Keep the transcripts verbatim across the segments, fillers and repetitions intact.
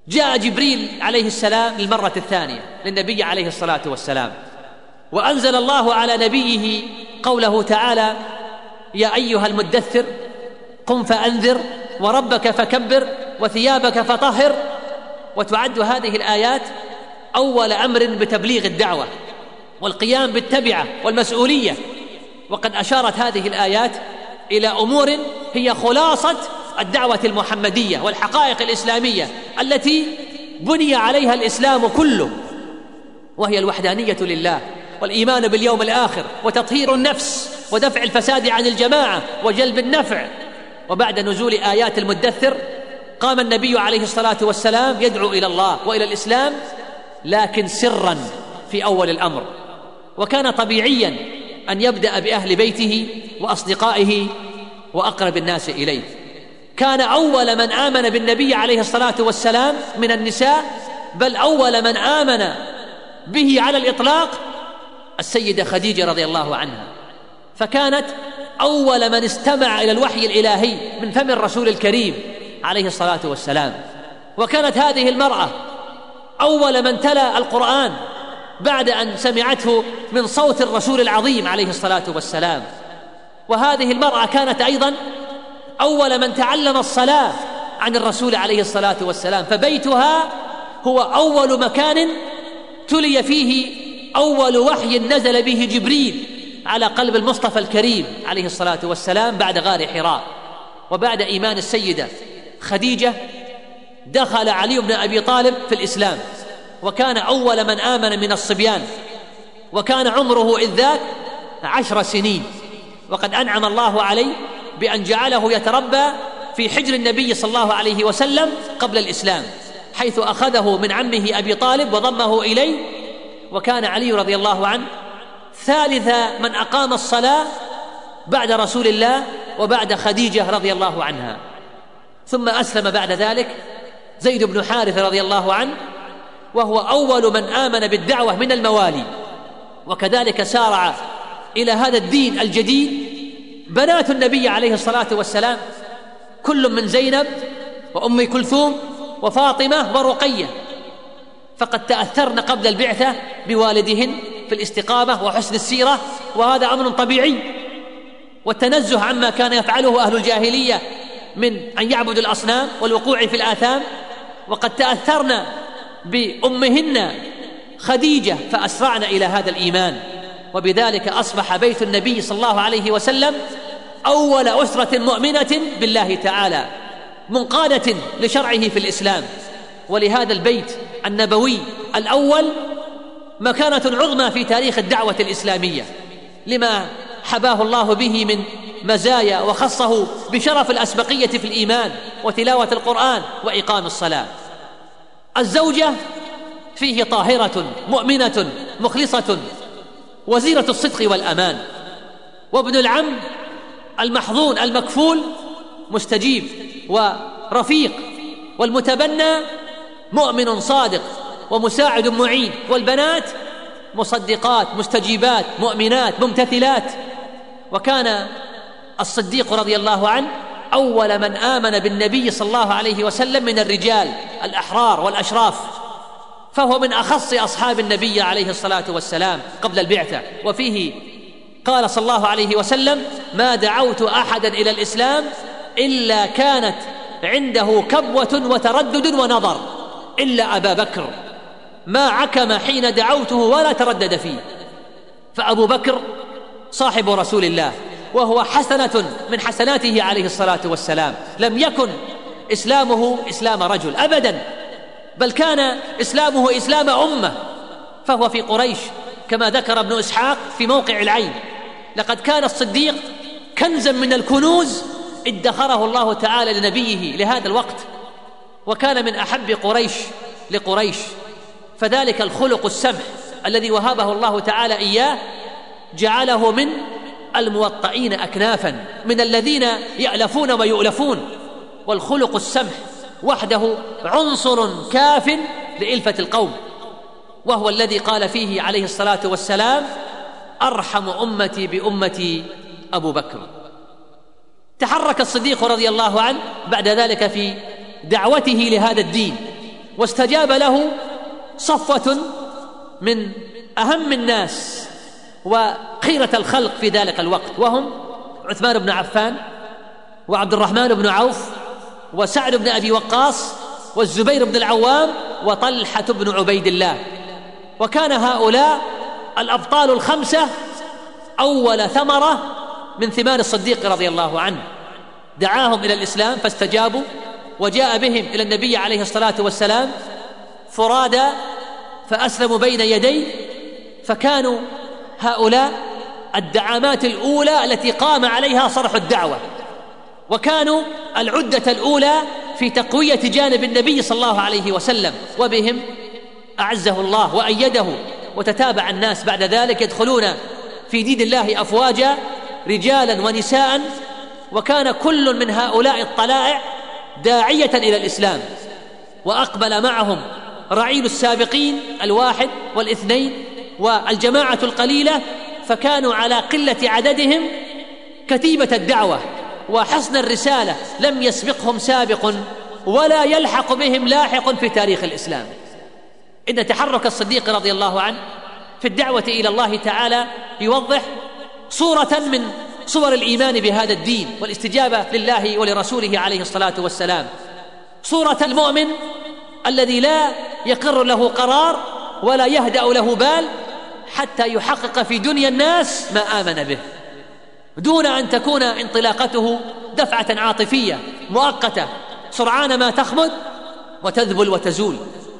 جاء جبريل عليه السلام للمرة الثانية للنبي عليه الصلاة والسلام، وأنزل الله على نبيه قوله تعالى: يا أيها المدثر قم فأنذر وربك فكبر وثيابك فطهر. وتعد هذه الآيات أول أمر بتبليغ الدعوة والقيام بالتبعة والمسؤولية، وقد أشارت هذه الآيات إلى أمور هي خلاصة الدعوة المحمدية والحقائق الإسلامية التي بني عليها الإسلام كله، وهي الوحدانية لله والإيمان باليوم الآخر وتطهير النفس ودفع الفساد عن الجماعة وجلب النفع. وبعد نزول آيات المدثر قام النبي عليه الصلاة والسلام يدعو إلى الله وإلى الإسلام، لكن سرا في أول الأمر، وكان طبيعيا أن يبدأ بأهل بيته وأصدقائه وأقرب الناس إليه. كان أول من آمن بالنبي عليه الصلاة والسلام من النساء، بل أول من آمن به على الإطلاق السيدة خديجة رضي الله عنها، فكانت أول من استمع إلى الوحي الإلهي من فم الرسول الكريم عليه الصلاة والسلام. وكانت هذه المرأة أول من تلا القرآن بعد أن سمعته من صوت الرسول العظيم عليه الصلاة والسلام. وهذه المرأة كانت أيضا أول من تعلم الصلاة عن الرسول عليه الصلاة والسلام، فبيتها هو أول مكان تلي فيه أول وحي نزل به جبريل على قلب المصطفى الكريم عليه الصلاة والسلام بعد غار حراء. وبعد إيمان السيدة خديجة دخل علي بن أبي طالب في الإسلام، وكان أول من آمن من الصبيان، وكان عمره إذ ذاك عشر سنين، وقد أنعم الله عليه بأن جعله يتربى في حجر النبي صلى الله عليه وسلم قبل الإسلام، حيث أخذه من عمه أبي طالب وضمه إليه. وكان علي رضي الله عنه ثالث من أقام الصلاة بعد رسول الله وبعد خديجة رضي الله عنها. ثم أسلم بعد ذلك زيد بن حارث رضي الله عنه، وهو أول من آمن بالدعوة من الموالي. وكذلك سارع إلى هذا الدين الجديد بنات النبي عليه الصلاة والسلام، كل من زينب وأم كلثوم وفاطمة ورقية، فقد تأثرن قبل البعثة بوالدهن في الاستقامة وحسن السيرة، وهذا أمر طبيعي، والتنزه عما كان يفعله أهل الجاهلية من أن يعبدوا الأصنام والوقوع في الآثام. وقد تأثرن بأمهن خديجة فأسرعن إلى هذا الإيمان، وبذلك أصبح بيت النبي صلى الله عليه وسلم أول أسرة مؤمنة بالله تعالى منقادة لشرعه في الإسلام. ولهذا البيت النبوي الأول مكانة عظمى في تاريخ الدعوة الإسلامية، لما حباه الله به من مزايا، وخصه بشرف الأسبقية في الإيمان وتلاوة القرآن وإقام الصلاة. الزوجة فيه طاهرة مؤمنة مخلصة وزيرة الصدق والأمان، وابن العم المحظون المكفول مستجيب ورفيق، والمتبنى مؤمن صادق ومساعد معين، والبنات مصدقات مستجيبات مؤمنات ممتثلات. وكان الصديق رضي الله عنه أول من آمن بالنبي صلى الله عليه وسلم من الرجال الأحرار والأشراف، فهو من أخص أصحاب النبي عليه الصلاة والسلام قبل البعثة. وفيه قال صلى الله عليه وسلم: ما دعوت أحدا إلى الإسلام إلا كانت عنده كبوة وتردد ونظر إلا أبا بكر، ما عكم حين دعوته ولا تردد فيه. فأبو بكر صاحب رسول الله، وهو حسنة من حسناته عليه الصلاة والسلام. لم يكن إسلامه إسلام رجل أبدا، بل كان إسلامه إسلام أمة، فهو في قريش كما ذكر ابن إسحاق في موقع العين: لقد كان الصديق كنزا من الكنوز ادخره الله تعالى لنبيه لهذا الوقت، وكان من أحب قريش لقريش. فذلك الخلق السمح الذي وهبه الله تعالى إياه جعله من الموطئين أكنافا، من الذين يألفون ويؤلفون. والخلق السمح وحده عنصر كاف لإلفة القوم، وهو الذي قال فيه عليه الصلاة والسلام: أرحم أمتي بأمتي أبو بكر. تحرك الصديق رضي الله عنه بعد ذلك في دعوته لهذا الدين، واستجاب له صفوة من أهم الناس وخيرة الخلق في ذلك الوقت، وهم عثمان بن عفان وعبد الرحمن بن عوف وسعد بن أبي وقاص والزبير بن العوام وطلحة بن عبيد الله. وكان هؤلاء الأبطال الخمسة أول ثمرة من ثمار الصديق رضي الله عنه. دعاهم إلى الإسلام فاستجابوا، وجاء بهم إلى النبي عليه الصلاة والسلام فرادى فأسلموا بين يديه، فكانوا هؤلاء الدعامات الأولى التي قام عليها صرح الدعوة، وكانوا العدة الأولى في تقوية جانب النبي صلى الله عليه وسلم، وبهم أعزه الله وأيده. وتتابع الناس بعد ذلك يدخلون في دين الله أفواجا رجالا ونساء، وكان كل من هؤلاء الطلائع داعية إلى الإسلام. وأقبل معهم رعيل السابقين الواحد والاثنين والجماعة القليلة، فكانوا على قلة عددهم كتيبة الدعوة وحسن الرسالة، لم يسبقهم سابق ولا يلحق بهم لاحق في تاريخ الإسلام. إن تحرك الصديق رضي الله عنه في الدعوة إلى الله تعالى يوضح صورة من صور الإيمان بهذا الدين والاستجابة لله ولرسوله عليه الصلاة والسلام، صورة المؤمن الذي لا يقر له قرار ولا يهدأ له بال حتى يحقق في دنيا الناس ما آمن به، دون أن تكون انطلاقته دفعة عاطفية مؤقتة سرعان ما تخمد وتذبل وتزول.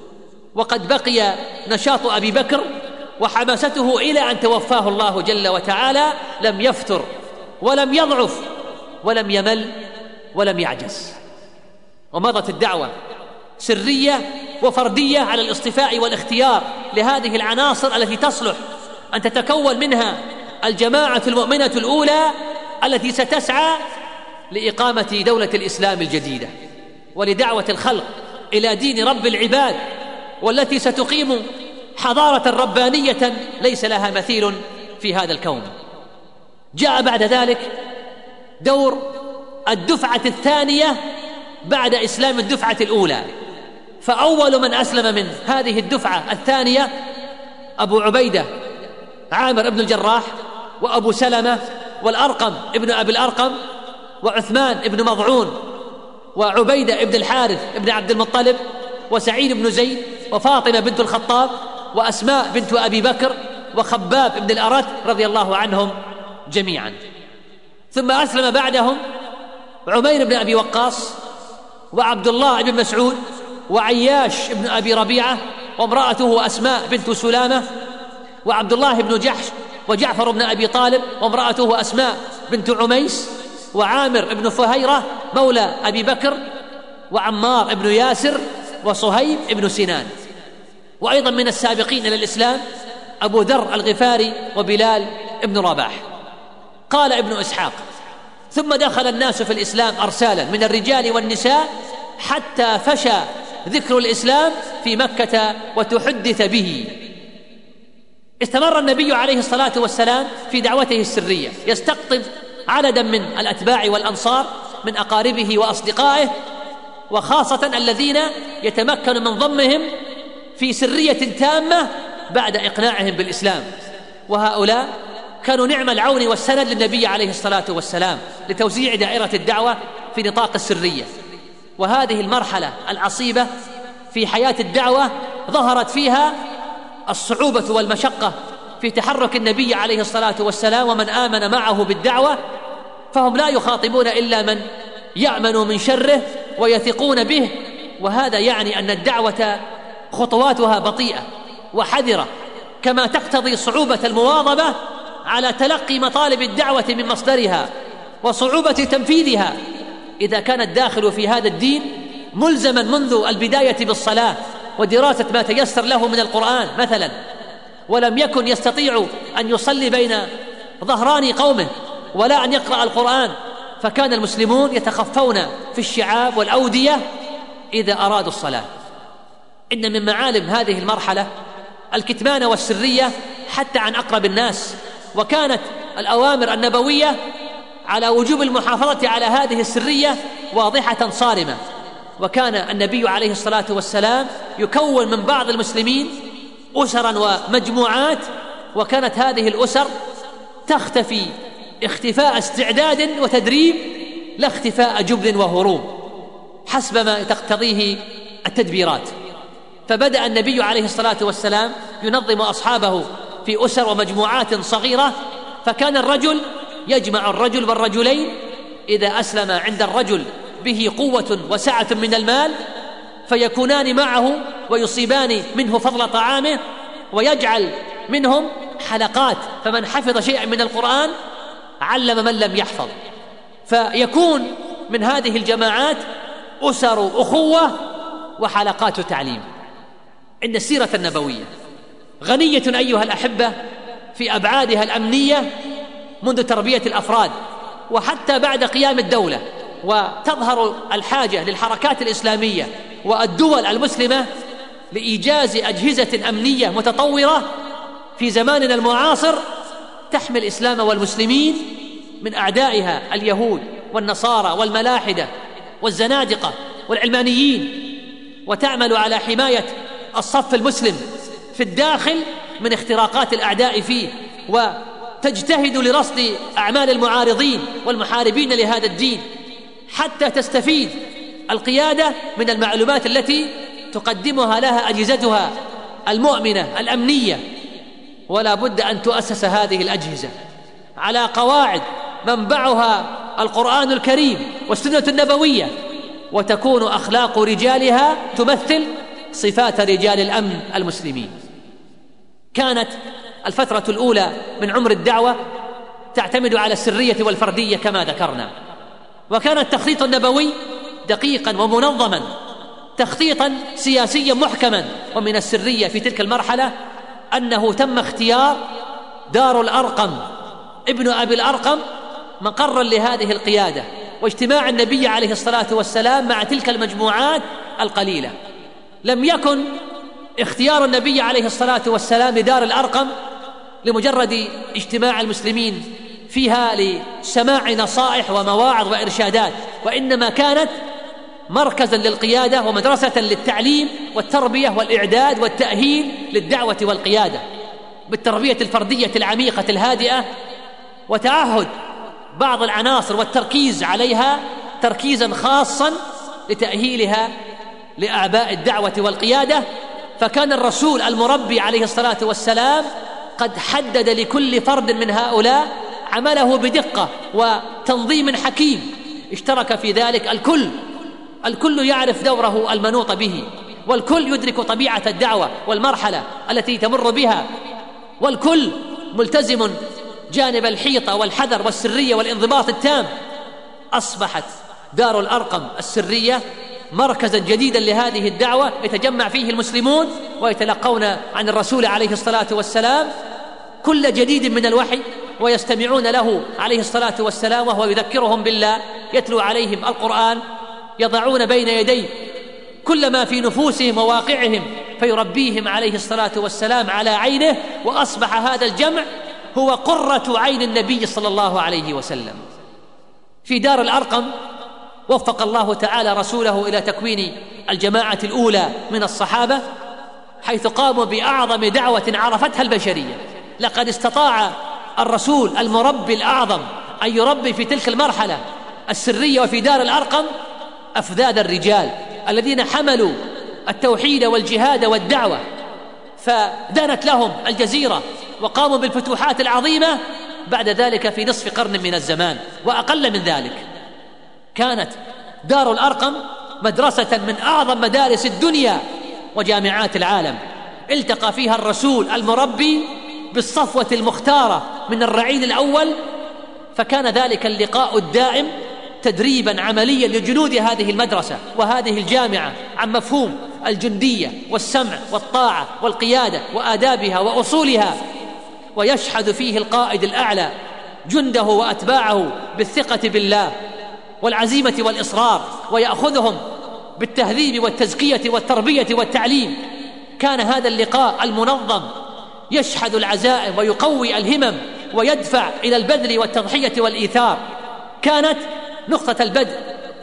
وقد بقي نشاط أبي بكر وحماسته إلى أن توفاه الله جل وتعالى، لم يفتر ولم يضعف ولم يمل ولم يعجز. ومضت الدعوة سرية وفردية على الاصطفاء والاختيار لهذه العناصر التي تصلح أن تتكون منها الجماعة المؤمنة الأولى التي ستسعى لإقامة دولة الإسلام الجديدة ولدعوة الخلق إلى دين رب العباد، والتي ستقيم حضارة ربانية ليس لها مثيل في هذا الكون. جاء بعد ذلك دور الدفعة الثانية بعد إسلام الدفعة الأولى، فأول من أسلم من هذه الدفعة الثانية أبو عبيدة عامر بن الجراح، وأبو سلمة، والأرقم ابن أبي الأرقم، وعثمان ابن مضعون، وعبيدة ابن الحارث ابن عبد المطلب، وسعيد بن زيد، وفاطمة بنت الخطاب، وأسماء بنت أبي بكر، وخباب ابن الأرت رضي الله عنهم جميعا. ثم أسلم بعدهم عمير بن أبي وقاص، وعبد الله بن مسعود، وعياش بن أبي ربيعة وامرأته أسماء بنت سلامة، وعبد الله بن جحش، وجعفر بن أبي طالب وامرأته أسماء بنت عميس، وعامر بن فهيرة مولى أبي بكر، وعمار بن ياسر، وصهيب بن سنان. وأيضا من السابقين إلى الإسلام أبو ذر الغفاري وبلال بن رباح. قال ابن إسحاق: ثم دخل الناس في الإسلام أرسالا من الرجال والنساء حتى فشى ذكر الإسلام في مكة وتحدث به. استمر النبي عليه الصلاة والسلام في دعوته السرية، يستقطب عددا من الأتباع والأنصار من أقاربه وأصدقائه، وخاصة الذين يتمكن من ضمهم في سرية تامة بعد إقناعهم بالإسلام. وهؤلاء كانوا نعم العون والسند للنبي عليه الصلاة والسلام لتوزيع دائرة الدعوة في نطاق السرية. وهذه المرحلة العصيبة في حياة الدعوة ظهرت فيها الصعوبة والمشقة في تحرك النبي عليه الصلاة والسلام ومن آمن معه بالدعوة، فهم لا يخاطبون إلا من يأمنوا من شره ويثقون به. وهذا يعني أن الدعوة خطواتها بطيئة وحذرة، كما تقتضي صعوبة المواظبة على تلقي مطالب الدعوة من مصدرها وصعوبة تنفيذها. إذا كان الداخل في هذا الدين ملزما منذ البداية بالصلاة ودراسة ما تيسر له من القرآن مثلا، ولم يكن يستطيع أن يصلي بين ظهران قومه ولا أن يقرأ القرآن، فكان المسلمون يتخفون في الشعاب والأودية إذا أرادوا الصلاة. إن من معالم هذه المرحلة الكتمان والسرية حتى عن أقرب الناس، وكانت الأوامر النبوية على وجوب المحافظة على هذه السرية واضحة صارمة، وكان النبي عليه الصلاة والسلام يكون من بعض المسلمين أسرا ومجموعات، وكانت هذه الأسر تختفي اختفاء استعداد وتدريب لا اختفاء جبن وهروب حسب ما تقتضيه التدبيرات. فبدأ النبي عليه الصلاة والسلام ينظم أصحابه في أسر ومجموعات صغيرة، فكان الرجل يجمع الرجل والرجلين إذا أسلم عند الرجل به قوة وسعة من المال فيكونان معه ويصيبان منه فضل طعامه، ويجعل منهم حلقات، فمن حفظ شيئا من القرآن علم من لم يحفظ، فيكون من هذه الجماعات أسر أخوة وحلقات تعليم. إن السيرة النبوية غنية أيها الأحبة في أبعادها الأمنية منذ تربية الأفراد وحتى بعد قيام الدولة، وتظهر الحاجة للحركات الإسلامية والدول المسلمة لإيجاز أجهزة أمنية متطورة في زماننا المعاصر تحمي الإسلام والمسلمين من أعدائها اليهود والنصارى والملاحدة والزنادقة والعلمانيين، وتعمل على حماية الصف المسلم في الداخل من اختراقات الأعداء فيه، وتجتهد لرصد أعمال المعارضين والمحاربين لهذا الدين حتى تستفيد القيادة من المعلومات التي تقدمها لها أجهزتها المؤمنة الأمنية. ولا بد أن تؤسس هذه الأجهزة على قواعد منبعها القرآن الكريم والسنة النبوية، وتكون أخلاق رجالها تمثل صفات رجال الأمن المسلمين. كانت الفترة الأولى من عمر الدعوة تعتمد على السرية والفردية كما ذكرنا، وكان التخطيط النبوي دقيقا ومنظما، تخطيطا سياسيا محكما. ومن السرية في تلك المرحلة أنه تم اختيار دار الأرقم ابن أبي الأرقم مقرا لهذه القيادة، واجتماع النبي عليه الصلاة والسلام مع تلك المجموعات القليلة. لم يكن اختيار النبي عليه الصلاة والسلام لدار الأرقم لمجرد اجتماع المسلمين فيها لسماع نصائح ومواعظ وإرشادات، وإنما كانت مركزا للقيادة ومدرسة للتعليم والتربية والإعداد والتأهيل للدعوة والقيادة، بالتربية الفردية العميقة الهادئة، وتعهد بعض العناصر والتركيز عليها تركيزا خاصا لتأهيلها لأعباء الدعوة والقيادة. فكان الرسول المربي عليه الصلاة والسلام قد حدد لكل فرد من هؤلاء عمله بدقة وتنظيم حكيم، اشترك في ذلك الكل، الكل يعرف دوره المنوط به، والكل يدرك طبيعة الدعوة والمرحلة التي تمر بها، والكل ملتزم جانب الحيطة والحذر والسرية والانضباط التام. أصبحت دار الأرقم السرية مركزا جديدا لهذه الدعوة يتجمع فيه المسلمون ويتلقون عن الرسول عليه الصلاة والسلام كل جديد من الوحي، ويستمعون له عليه الصلاة والسلام وهو يذكرهم بالله، يتلو عليهم القرآن، يضعون بين يديه كل ما في نفوسهم وواقعهم فيربيهم عليه الصلاة والسلام على عينه. وأصبح هذا الجمع هو قرة عين النبي صلى الله عليه وسلم. في دار الأرقم وفق الله تعالى رسوله إلى تكوين الجماعة الأولى من الصحابة، حيث قاموا بأعظم دعوة عرفتها البشرية. لقد استطاع الرسول المربي الأعظم أن يربي في تلك المرحلة السرية وفي دار الأرقم أفذاذ الرجال الذين حملوا التوحيد والجهاد والدعوة، فدانت لهم الجزيرة وقاموا بالفتوحات العظيمة بعد ذلك في نصف قرن من الزمان وأقل من ذلك. كانت دار الأرقم مدرسة من أعظم مدارس الدنيا وجامعات العالم، التقى فيها الرسول المربي بالصفوة المختارة من الرعيل الأول، فكان ذلك اللقاء الدائم تدريبا عمليا لجنود هذه المدرسة وهذه الجامعة عن مفهوم الجندية والسمع والطاعة والقيادة وآدابها وأصولها، ويشحذ فيه القائد الأعلى جنده وأتباعه بالثقة بالله والعزيمة والإصرار، ويأخذهم بالتهذيب والتزكية والتربية والتعليم. كان هذا اللقاء المنظم يشحذ العزائم ويقوي الهمم ويدفع إلى البذل والتضحية والإيثار. كانت نقطة البدء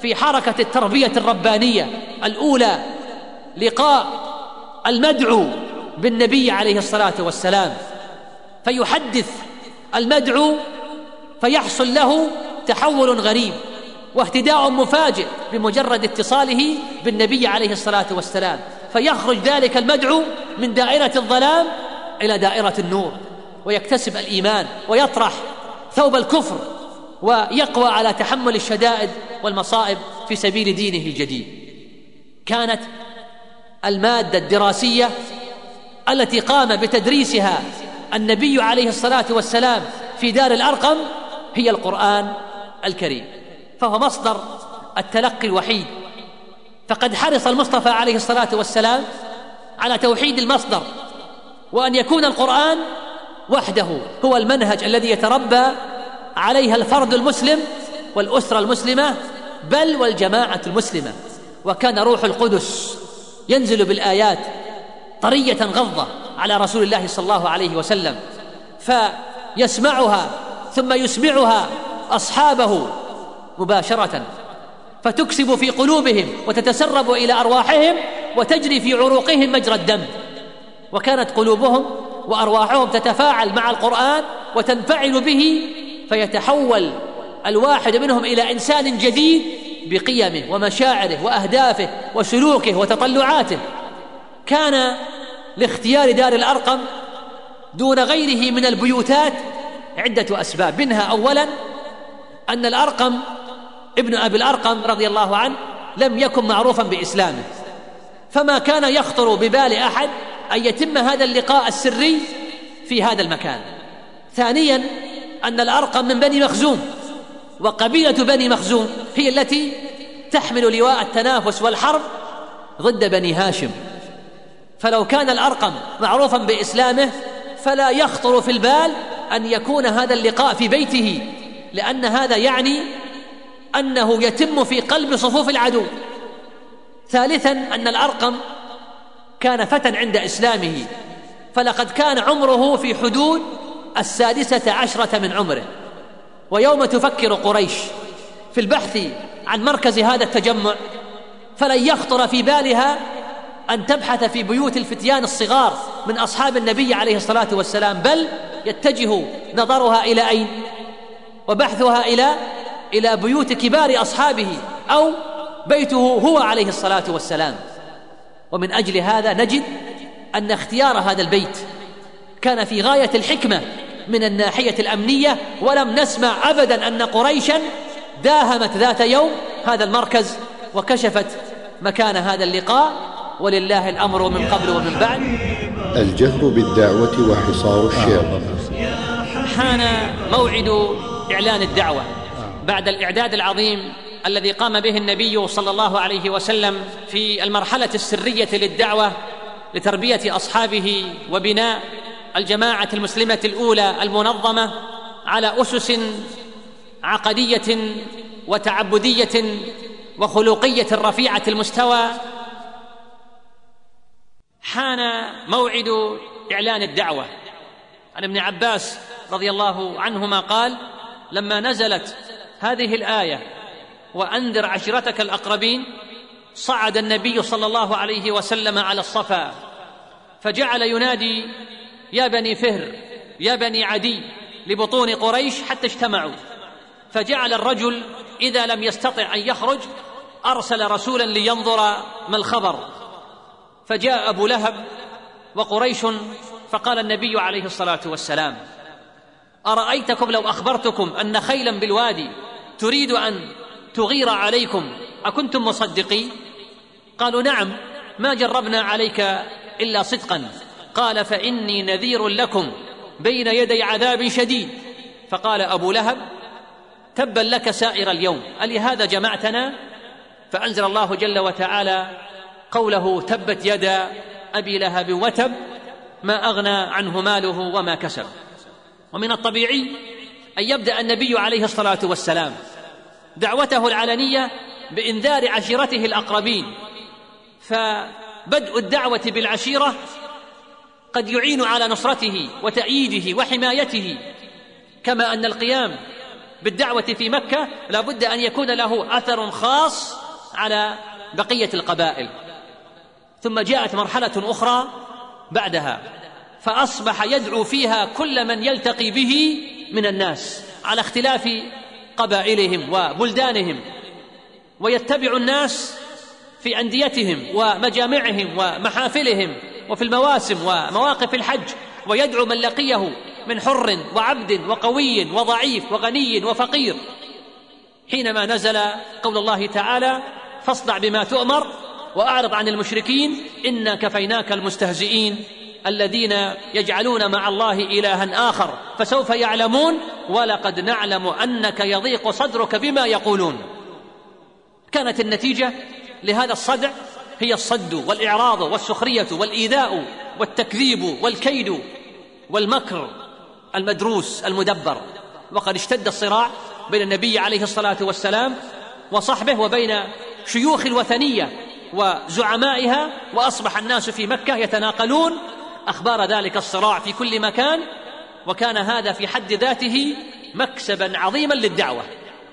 في حركة التربية الربانية الأولى لقاء المدعو بالنبي عليه الصلاة والسلام، فيحدث المدعو فيحصل له تحول غريب واهتداء مفاجئ بمجرد اتصاله بالنبي عليه الصلاة والسلام، فيخرج ذلك المدعو من دائرة الظلام إلى دائرة النور، ويكتسب الإيمان ويطرح ثوب الكفر ويقوى على تحمل الشدائد والمصائب في سبيل دينه الجديد. كانت المادة الدراسية التي قام بتدريسها النبي عليه الصلاة والسلام في دار الأرقم هي القرآن الكريم، فهو مصدر التلقي الوحيد. فقد حرص المصطفى عليه الصلاة والسلام على توحيد المصدر، وأن يكون القرآن وحده هو المنهج الذي يتربى عليها الفرد المسلم والأسرة المسلمة بل والجماعة المسلمة. وكان روح القدس ينزل بالآيات طرية غضة على رسول الله صلى الله عليه وسلم، فيسمعها ثم يسمعها أصحابه مباشرة، فتكسب في قلوبهم وتتسرب إلى أرواحهم وتجري في عروقهم مجرى الدم. وكانت قلوبهم وأرواحهم تتفاعل مع القرآن وتنفعل به، فيتحول الواحد منهم إلى إنسان جديد بقيمه ومشاعره وأهدافه وسلوكه وتطلعاته. كان لاختيار دار الأرقم دون غيره من البيوتات عدة أسباب، منها أولا أن الأرقم ابن أبي الأرقم رضي الله عنه لم يكن معروفا بإسلامه، فما كان يخطر ببال أحد أن يتم هذا اللقاء السري في هذا المكان. ثانيا أن الأرقم من بني مخزوم، وقبيلة بني مخزوم هي التي تحمل لواء التنافس والحرب ضد بني هاشم، فلو كان الأرقم معروفا بإسلامه فلا يخطر في البال أن يكون هذا اللقاء في بيته، لأن هذا يعني أنه يتم في قلب صفوف العدو. ثالثا أن الأرقم كان فتى عند إسلامه، فلقد كان عمره في حدود السادسة عشرة من عمره، ويوم تفكر قريش في البحث عن مركز هذا التجمع فلن يخطر في بالها أن تبحث في بيوت الفتيان الصغار من أصحاب النبي عليه الصلاة والسلام، بل يتجه نظرها إلى أين؟ وبحثها إلى إلى بيوت كبار أصحابه أو بيته هو عليه الصلاة والسلام. ومن أجل هذا نجد أن اختيار هذا البيت كان في غاية الحكمة من الناحية الأمنية، ولم نسمع أبدا أن قريشا داهمت ذات يوم هذا المركز وكشفت مكان هذا اللقاء، ولله الأمر من قبل ومن بعد. الجهر بالدعوة وحصار الشر. حان موعد إعلان الدعوة بعد الإعداد العظيم الذي قام به النبي صلى الله عليه وسلم في المرحلة السرية للدعوة لتربية أصحابه وبناء الجماعة المسلمة الأولى المنظمة على أسس عقدية وتعبدية وخلقية رفيعة المستوى. حان موعد إعلان الدعوة. عن ابن عباس رضي الله عنهما قال: لما نزلت هذه الآية وأنذر عشيرتك الأقربين، صعد النبي صلى الله عليه وسلم على الصفا فجعل ينادي: يا بني فهر، يا بني عدي، لبطون قريش حتى اجتمعوا. فجعل الرجل إذا لم يستطع أن يخرج أرسل رسولا لينظر ما الخبر، فجاء أبو لهب وقريش، فقال النبي عليه الصلاة والسلام: أرأيتكم لو أخبرتكم أن خيلا بالوادي تريد أن تغير عليكم أكنتم مصدقين؟ قالوا: نعم، ما جربنا عليك إلا صدقا. قال: فإني نذير لكم بين يدي عذاب شديد. فقال أبو لهب: تبا لك سائر اليوم، ألهذا جمعتنا؟ فأنزل الله جل وتعالى قوله: تبت يدا أبي لهب وتب، ما أغنى عنه ماله وما كسب. ومن الطبيعي أن يبدأ النبي عليه الصلاة والسلام دعوته العلنية بإنذار عشيرته الأقربين، فبدء الدعوة بالعشيرة قد يعين على نصرته وتأييده وحمايته، كما أن القيام بالدعوة في مكة لا بد أن يكون له أثر خاص على بقية القبائل. ثم جاءت مرحلة أخرى بعدها، فأصبح يدعو فيها كل من يلتقي به من الناس على اختلاف قبائلهم وبلدانهم، ويتبع الناس في أنديتهم ومجامعهم ومحافلهم وفي المواسم ومواقف الحج، ويدعو من لقيه من حر وعبد وقوي وضعيف وغني وفقير. حينما نزل قول الله تعالى: فاصدع بما تؤمر وأعرض عن المشركين إنا كفيناك المستهزئين الذين يجعلون مع الله إلها آخر فسوف يعلمون ولقد نعلم أنك يضيق صدرك بما يقولون. كانت النتيجة لهذا الصدع هي الصد والإعراض والسخرية والإيذاء والتكذيب والكيد والمكر المدروس المدبر. وقد اشتد الصراع بين النبي عليه الصلاة والسلام وصحبه وبين شيوخ الوثنية وزعمائها، وأصبح الناس في مكة يتناقلون أخبار ذلك الصراع في كل مكان، وكان هذا في حد ذاته مكسبا عظيما للدعوة.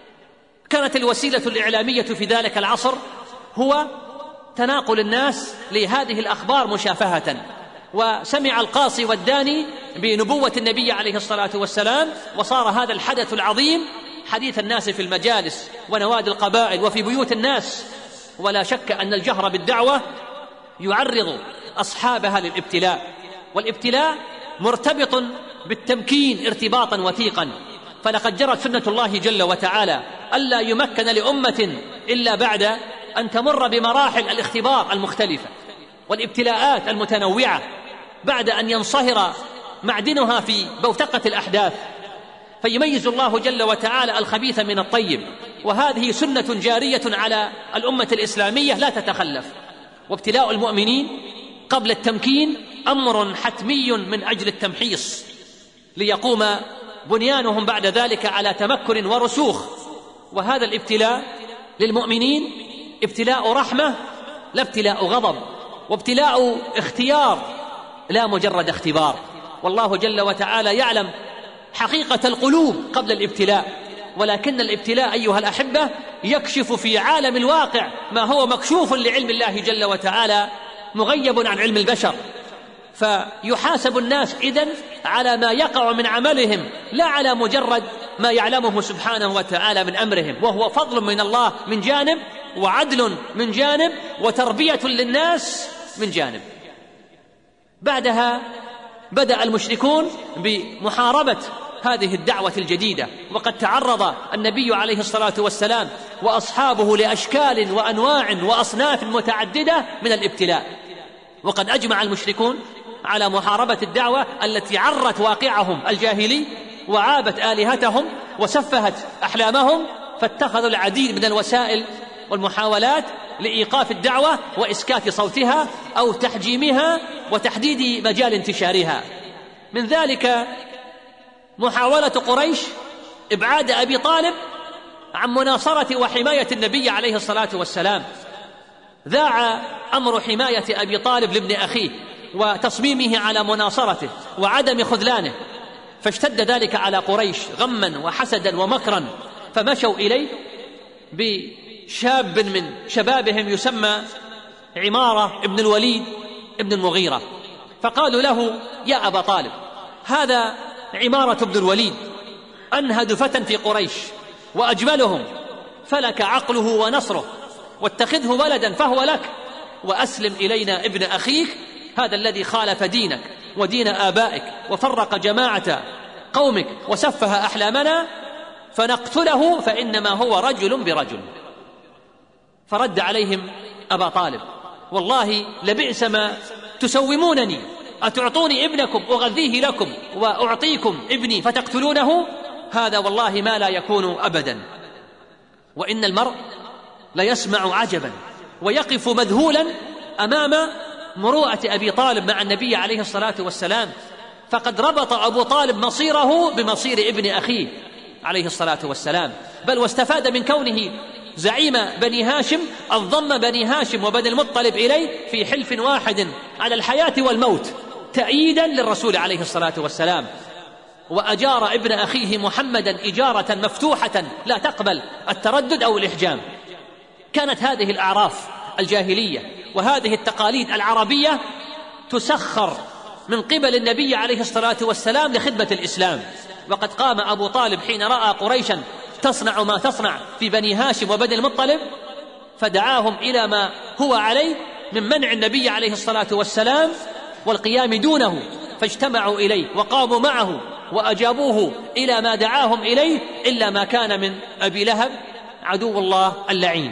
كانت الوسيلة الإعلامية في ذلك العصر هو تناقل الناس لهذه الأخبار مشافهة، وسمع القاصي والداني بنبوة النبي عليه الصلاة والسلام، وصار هذا الحدث العظيم حديث الناس في المجالس ونوادي القبائل وفي بيوت الناس. ولا شك أن الجهر بالدعوة يعرض أصحابها للابتلاء، والابتلاء مرتبط بالتمكين ارتباطا وثيقا. فلقد جرت سنة الله جل وتعالى ألا يمكن لأمة إلا بعد أن تمر بمراحل الاختبار المختلفة والابتلاءات المتنوعة، بعد أن ينصهر معدنها في بوتقة الأحداث، فيميز الله جل وتعالى الخبيث من الطيب. وهذه سنة جارية على الأمة الإسلامية لا تتخلف. وابتلاء المؤمنين قبل التمكين أمر حتمي من أجل التمحيص، ليقوم بنيانهم بعد ذلك على تمكن ورسوخ. وهذا الابتلاء للمؤمنين ابتلاء رحمة لا ابتلاء غضب، وابتلاء اختيار لا مجرد اختبار. والله جل وتعالى يعلم حقيقة القلوب قبل الابتلاء، ولكن الابتلاء أيها الأحبة يكشف في عالم الواقع ما هو مكشوف لعلم الله جل وتعالى مغيب عن علم البشر. فيحاسب الناس إذن على ما يقع من عملهم لا على مجرد ما يعلمه سبحانه وتعالى من أمرهم، وهو فضل من الله من جانب، وعدل من جانب، وتربية للناس من جانب. بعدها بدأ المشركون بمحاربة هذه الدعوة الجديدة، وقد تعرض النبي عليه الصلاة والسلام وأصحابه لأشكال وأنواع وأصناف متعددة من الابتلاء. وقد أجمع المشركون على محاربة الدعوة التي عرت واقعهم الجاهلي وعابت آلهتهم وسفهت أحلامهم، فاتخذوا العديد من الوسائل والمحاولات لإيقاف الدعوة وإسكات صوتها أو تحجيمها وتحديد مجال انتشارها. من ذلك محاولة قريش إبعاد أبي طالب عن مناصرة وحماية النبي عليه الصلاة والسلام. ذاع أمر حماية أبي طالب لابن أخيه وتصميمه على مناصرته وعدم خذلانه، فاشتد ذلك على قريش غما وحسدا ومكرا، فمشوا إليه بشاب من شبابهم يسمى عمارة ابن الوليد ابن المغيرة، فقالوا له: يا أبا طالب، هذا عمارة ابن الوليد أنهد فتى في قريش وأجملهم، فلك عقله ونصره، واتخذه ولدا فهو لك، وأسلم إلينا ابن أخيك هذا الذي خالف دينك ودين آبائك وفرق جماعة قومك وسفه أحلامنا، فنقتله فإنما هو رجل برجل. فرد عليهم أبا طالب: والله لبئس ما تسومونني، أتعطوني ابنكم أغذيه لكم وأعطيكم ابني فتقتلونه؟ هذا والله ما لا يكون أبدا. وإن المرء ليسمع عجبا ويقف مذهولا أمام مروءة أبي طالب مع النبي عليه الصلاة والسلام، فقد ربط أبو طالب مصيره بمصير ابن أخيه عليه الصلاة والسلام، بل واستفاد من كونه زعيم بني هاشم انضم بني هاشم وبني المطلب إليه في حلف واحد على الحياة والموت تأييدا للرسول عليه الصلاة والسلام. وأجار ابن أخيه محمدا إجارة مفتوحة لا تقبل التردد أو الإحجام. كانت هذه الأعراف الجاهلية وهذه التقاليد العربية تسخر من قبل النبي عليه الصلاة والسلام لخدمة الإسلام. وقد قام أبو طالب حين رأى قريشا تصنع ما تصنع في بني هاشم وبني المطلب فدعاهم إلى ما هو عليه من منع النبي عليه الصلاة والسلام والقيام دونه، فاجتمعوا إليه وقاموا معه وأجابوه إلى ما دعاهم إليه، إلا ما كان من أبي لهب عدو الله اللعين.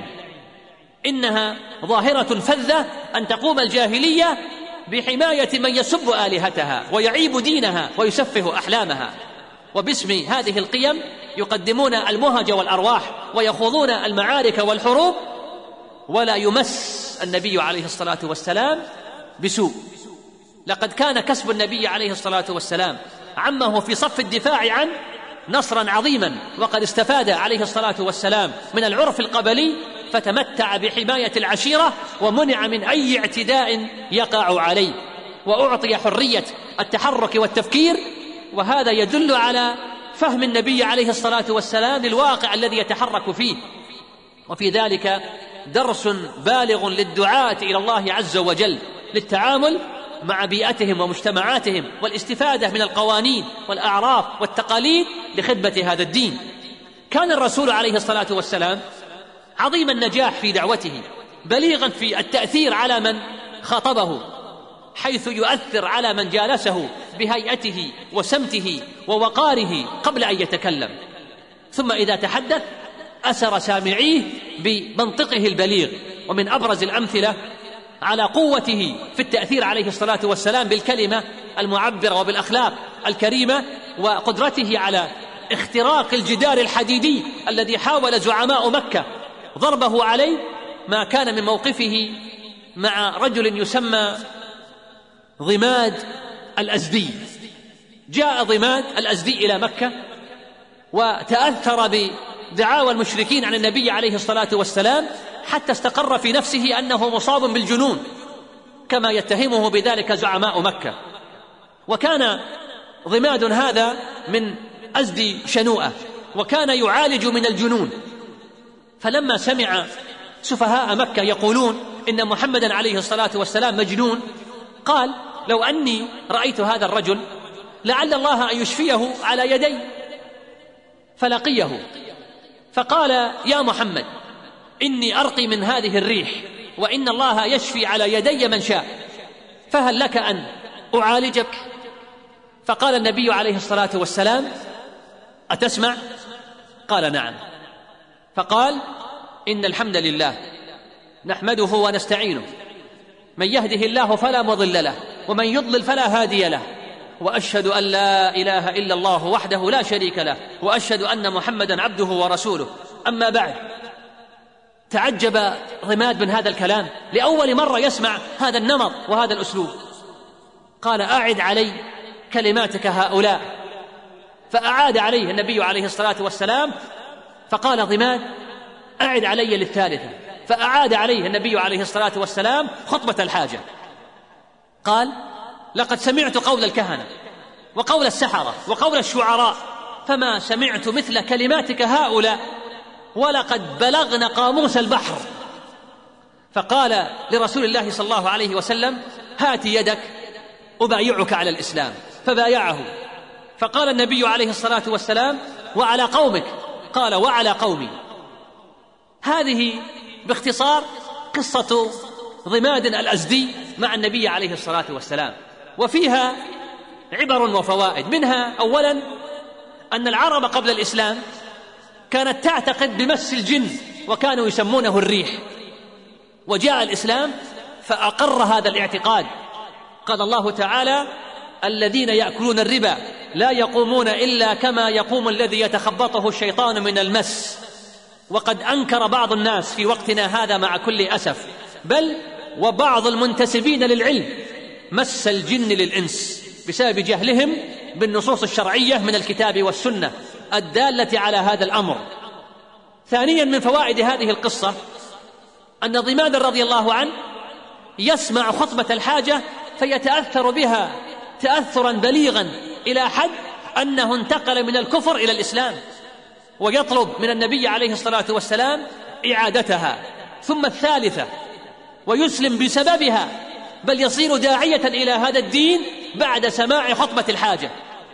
إنها ظاهرة فذة أن تقوم الجاهلية بحماية من يسب آلهتها ويعيب دينها ويسفه أحلامها، وباسم هذه القيم يقدمون المهج والأرواح ويخوضون المعارك والحروب، ولا يمس النبي عليه الصلاة والسلام بسوء. لقد كان كسب النبي عليه الصلاة والسلام عمه في صف الدفاع عنه نصرا عظيما، وقد استفاد عليه الصلاة والسلام من العرف القبلي فتمتع بحماية العشيرة ومنع من أي اعتداء يقع عليه، وأعطي حرية التحرك والتفكير. وهذا يدل على فهم النبي عليه الصلاة والسلام للواقع الذي يتحرك فيه، وفي ذلك درس بالغ للدعاة إلى الله عز وجل للتعامل مع بيئتهم ومجتمعاتهم والاستفادة من القوانين والأعراف والتقاليد لخدمة هذا الدين. كان الرسول عليه الصلاة والسلام عظيم النجاح في دعوته، بليغا في التأثير على من خاطبه، حيث يؤثر على من جالسه بهيئته وسمته ووقاره قبل أن يتكلم، ثم إذا تحدث أسر سامعيه بمنطقه البليغ. ومن أبرز الأمثلة على قوته في التأثير عليه الصلاة والسلام بالكلمة المعبرة وبالأخلاق الكريمة، وقدرته على اختراق الجدار الحديدي الذي حاول زعماء مكة ضربه عليه، ما كان من موقفه مع رجل يسمى ضماد الأزدي. جاء ضماد الأزدي إلى مكة وتأثر بدعاوى المشركين عن النبي عليه الصلاة والسلام حتى استقر في نفسه أنه مصاب بالجنون كما يتهمه بذلك زعماء مكة. وكان ضماد هذا من أزدي شنوءة وكان يعالج من الجنون، فلما سمع سفهاء مكة يقولون إن محمدا عليه الصلاة والسلام مجنون قال لو أني رأيت هذا الرجل لعل الله أن يشفيه على يدي، فلقيه فقال يا محمد إني أرقي من هذه الريح وإن الله يشفي على يدي من شاء، فهل لك أن أعالجك؟ فقال النبي عليه الصلاة والسلام أتسمع؟ قال نعم. فقال إن الحمد لله نحمده ونستعينه، من يهده الله فلا مضل له ومن يضلل فلا هادي له، وأشهد أن لا إله إلا الله وحده لا شريك له، وأشهد أن محمدا عبده ورسوله. أما بعد، تعجب ضماد من هذا الكلام، لأول مرة يسمع هذا النمط وهذا الأسلوب. قال أعد علي كلماتك هؤلاء، فأعاد عليه النبي عليه الصلاة والسلام، فقال ضماد أعد علي للثالثة، فأعاد عليه النبي عليه الصلاة والسلام خطبة الحاجة. قال لقد سمعت قول الكهنة وقول السحرة وقول الشعراء، فما سمعت مثل كلماتك هؤلاء، ولقد بلغن قاموس البحر. فقال لرسول الله صلى الله عليه وسلم هات يدك أبايعك على الإسلام، فبايعه. فقال النبي عليه الصلاة والسلام وعلى قومك؟ قال وعلى قومي. هذه باختصار قصة ضماد الأزدي مع النبي عليه الصلاة والسلام، وفيها عبر وفوائد. منها أولا أن العرب قبل الإسلام كانت تعتقد بمس الجن وكانوا يسمونه الريح، وجاء الإسلام فأقر هذا الاعتقاد. قال الله تعالى الذين يأكلون الربا لا يقومون إلا كما يقوم الذي يتخبطه الشيطان من المس. وقد أنكر بعض الناس في وقتنا هذا مع كل أسف، بل وبعض المنتسبين للعلم، مس الجن للإنس بسبب جهلهم بالنصوص الشرعية من الكتاب والسنة الدالة على هذا الأمر. ثانيا من فوائد هذه القصة أن ضماد رضي الله عنه يسمع خطبة الحاجة فيتأثر بها تأثرا بليغا إلى حد أنه انتقل من الكفر إلى الإسلام، ويطلب من النبي عليه الصلاة والسلام إعادتها. ثم الثالثة ويسلم بسببها، بل يصير داعية إلى هذا الدين بعد سماع خطبة الحاجة.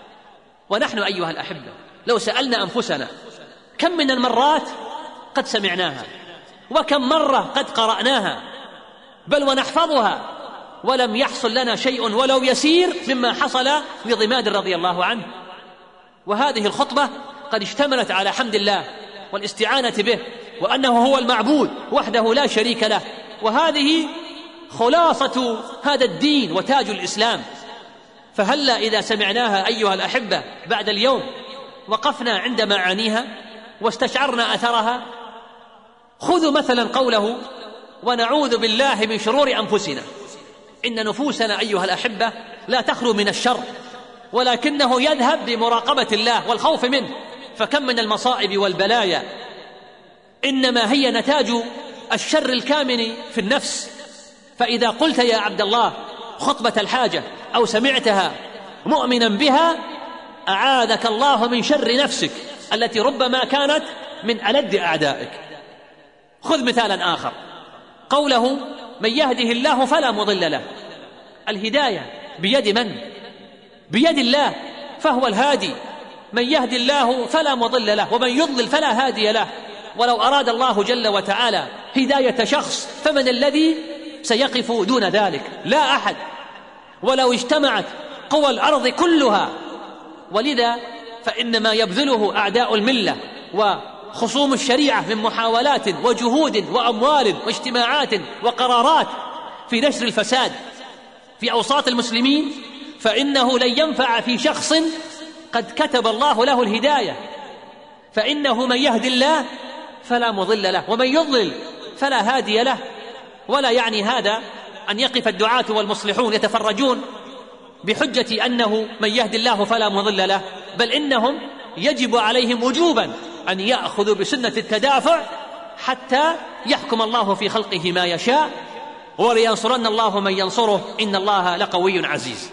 ونحن أيها الأحبة لو سألنا أنفسنا كم من المرات قد سمعناها، وكم مرة قد قرأناها، بل ونحفظها، ولم يحصل لنا شيء ولو يسير مما حصل لضماد رضي الله عنه. وهذه الخطبة قد اشتملت على حمد الله والاستعانة به، وأنه هو المعبود وحده لا شريك له، وهذه خلاصة هذا الدين وتاج الإسلام. فهلا إذا سمعناها أيها الأحبة بعد اليوم وقفنا عند معانيها واستشعرنا أثرها. خذوا مثلا قوله: ونعوذ بالله من شرور أنفسنا. إن نفوسنا أيها الأحبة لا تخلو من الشر، ولكنه يذهب بمراقبة الله والخوف منه. فكم من المصائب والبلايا إنما هي نتاج الشر الكامن في النفس. فإذا قلت يا عبد الله خطبة الحاجة أو سمعتها مؤمنا بها، أعاذك الله من شر نفسك التي ربما كانت من ألد أعدائك. خذ مثالا آخر، قوله: من يهده الله فلا مضل له. الهداية بيد من؟ بيد الله، فهو الهادي. من يهدي الله فلا مضل له، ومن يضلل فلا هادي له. ولو أراد الله جل وتعالى هداية شخص فمن الذي سيقف دون ذلك؟ لا أحد. ولو اجتمعت قوى الأرض كلها. ولذا فإن ما يبذله أعداء الملة وخصوم الشريعة من محاولات وجهود وأموال واجتماعات وقرارات في نشر الفساد في أوساط المسلمين، فإنه لن ينفع في شخص قد كتب الله له الهداية. فإنه من يهدي الله فلا مضل له، ومن يضلل فلا هادي له. ولا يعني هذا أن يقف الدعاة والمصلحون يتفرجون بحجة أنه من يهدي الله فلا مضل له، بل إنهم يجب عليهم وجوبا أن يأخذوا بسنة التدافع حتى يحكم الله في خلقه ما يشاء، ولينصرن الله من ينصره إن الله لقوي عزيز.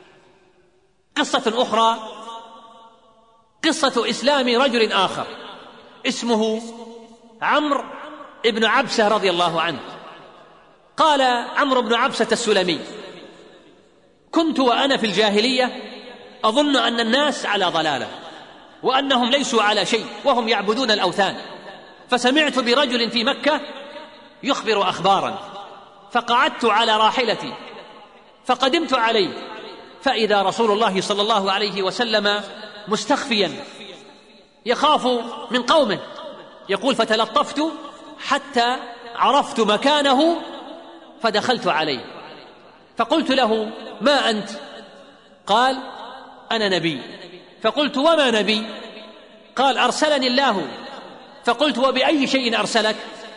قصة أخرى، قصة إسلام رجل آخر اسمه عمرو بن عبسة رضي الله عنه. قال عمرو بن عبسة السلمي: كنت وأنا في الجاهلية أظن أن الناس على ضلالة، وأنهم ليسوا على شيء وهم يعبدون الأوثان. فسمعت برجل في مكة يخبر أخبارا، فقعدت على راحلتي فقدمت عليه، فإذا رسول الله صلى الله عليه وسلم مستخفيا يخاف من قومه. يقول: فتلطفت حتى عرفت مكانه فدخلت عليه، فقلت له: ما أنت؟ قال: أنا نبي. فقلت: وما نبي؟ قال: أرسلني الله. فقلت: وبأي شيء أرسلك؟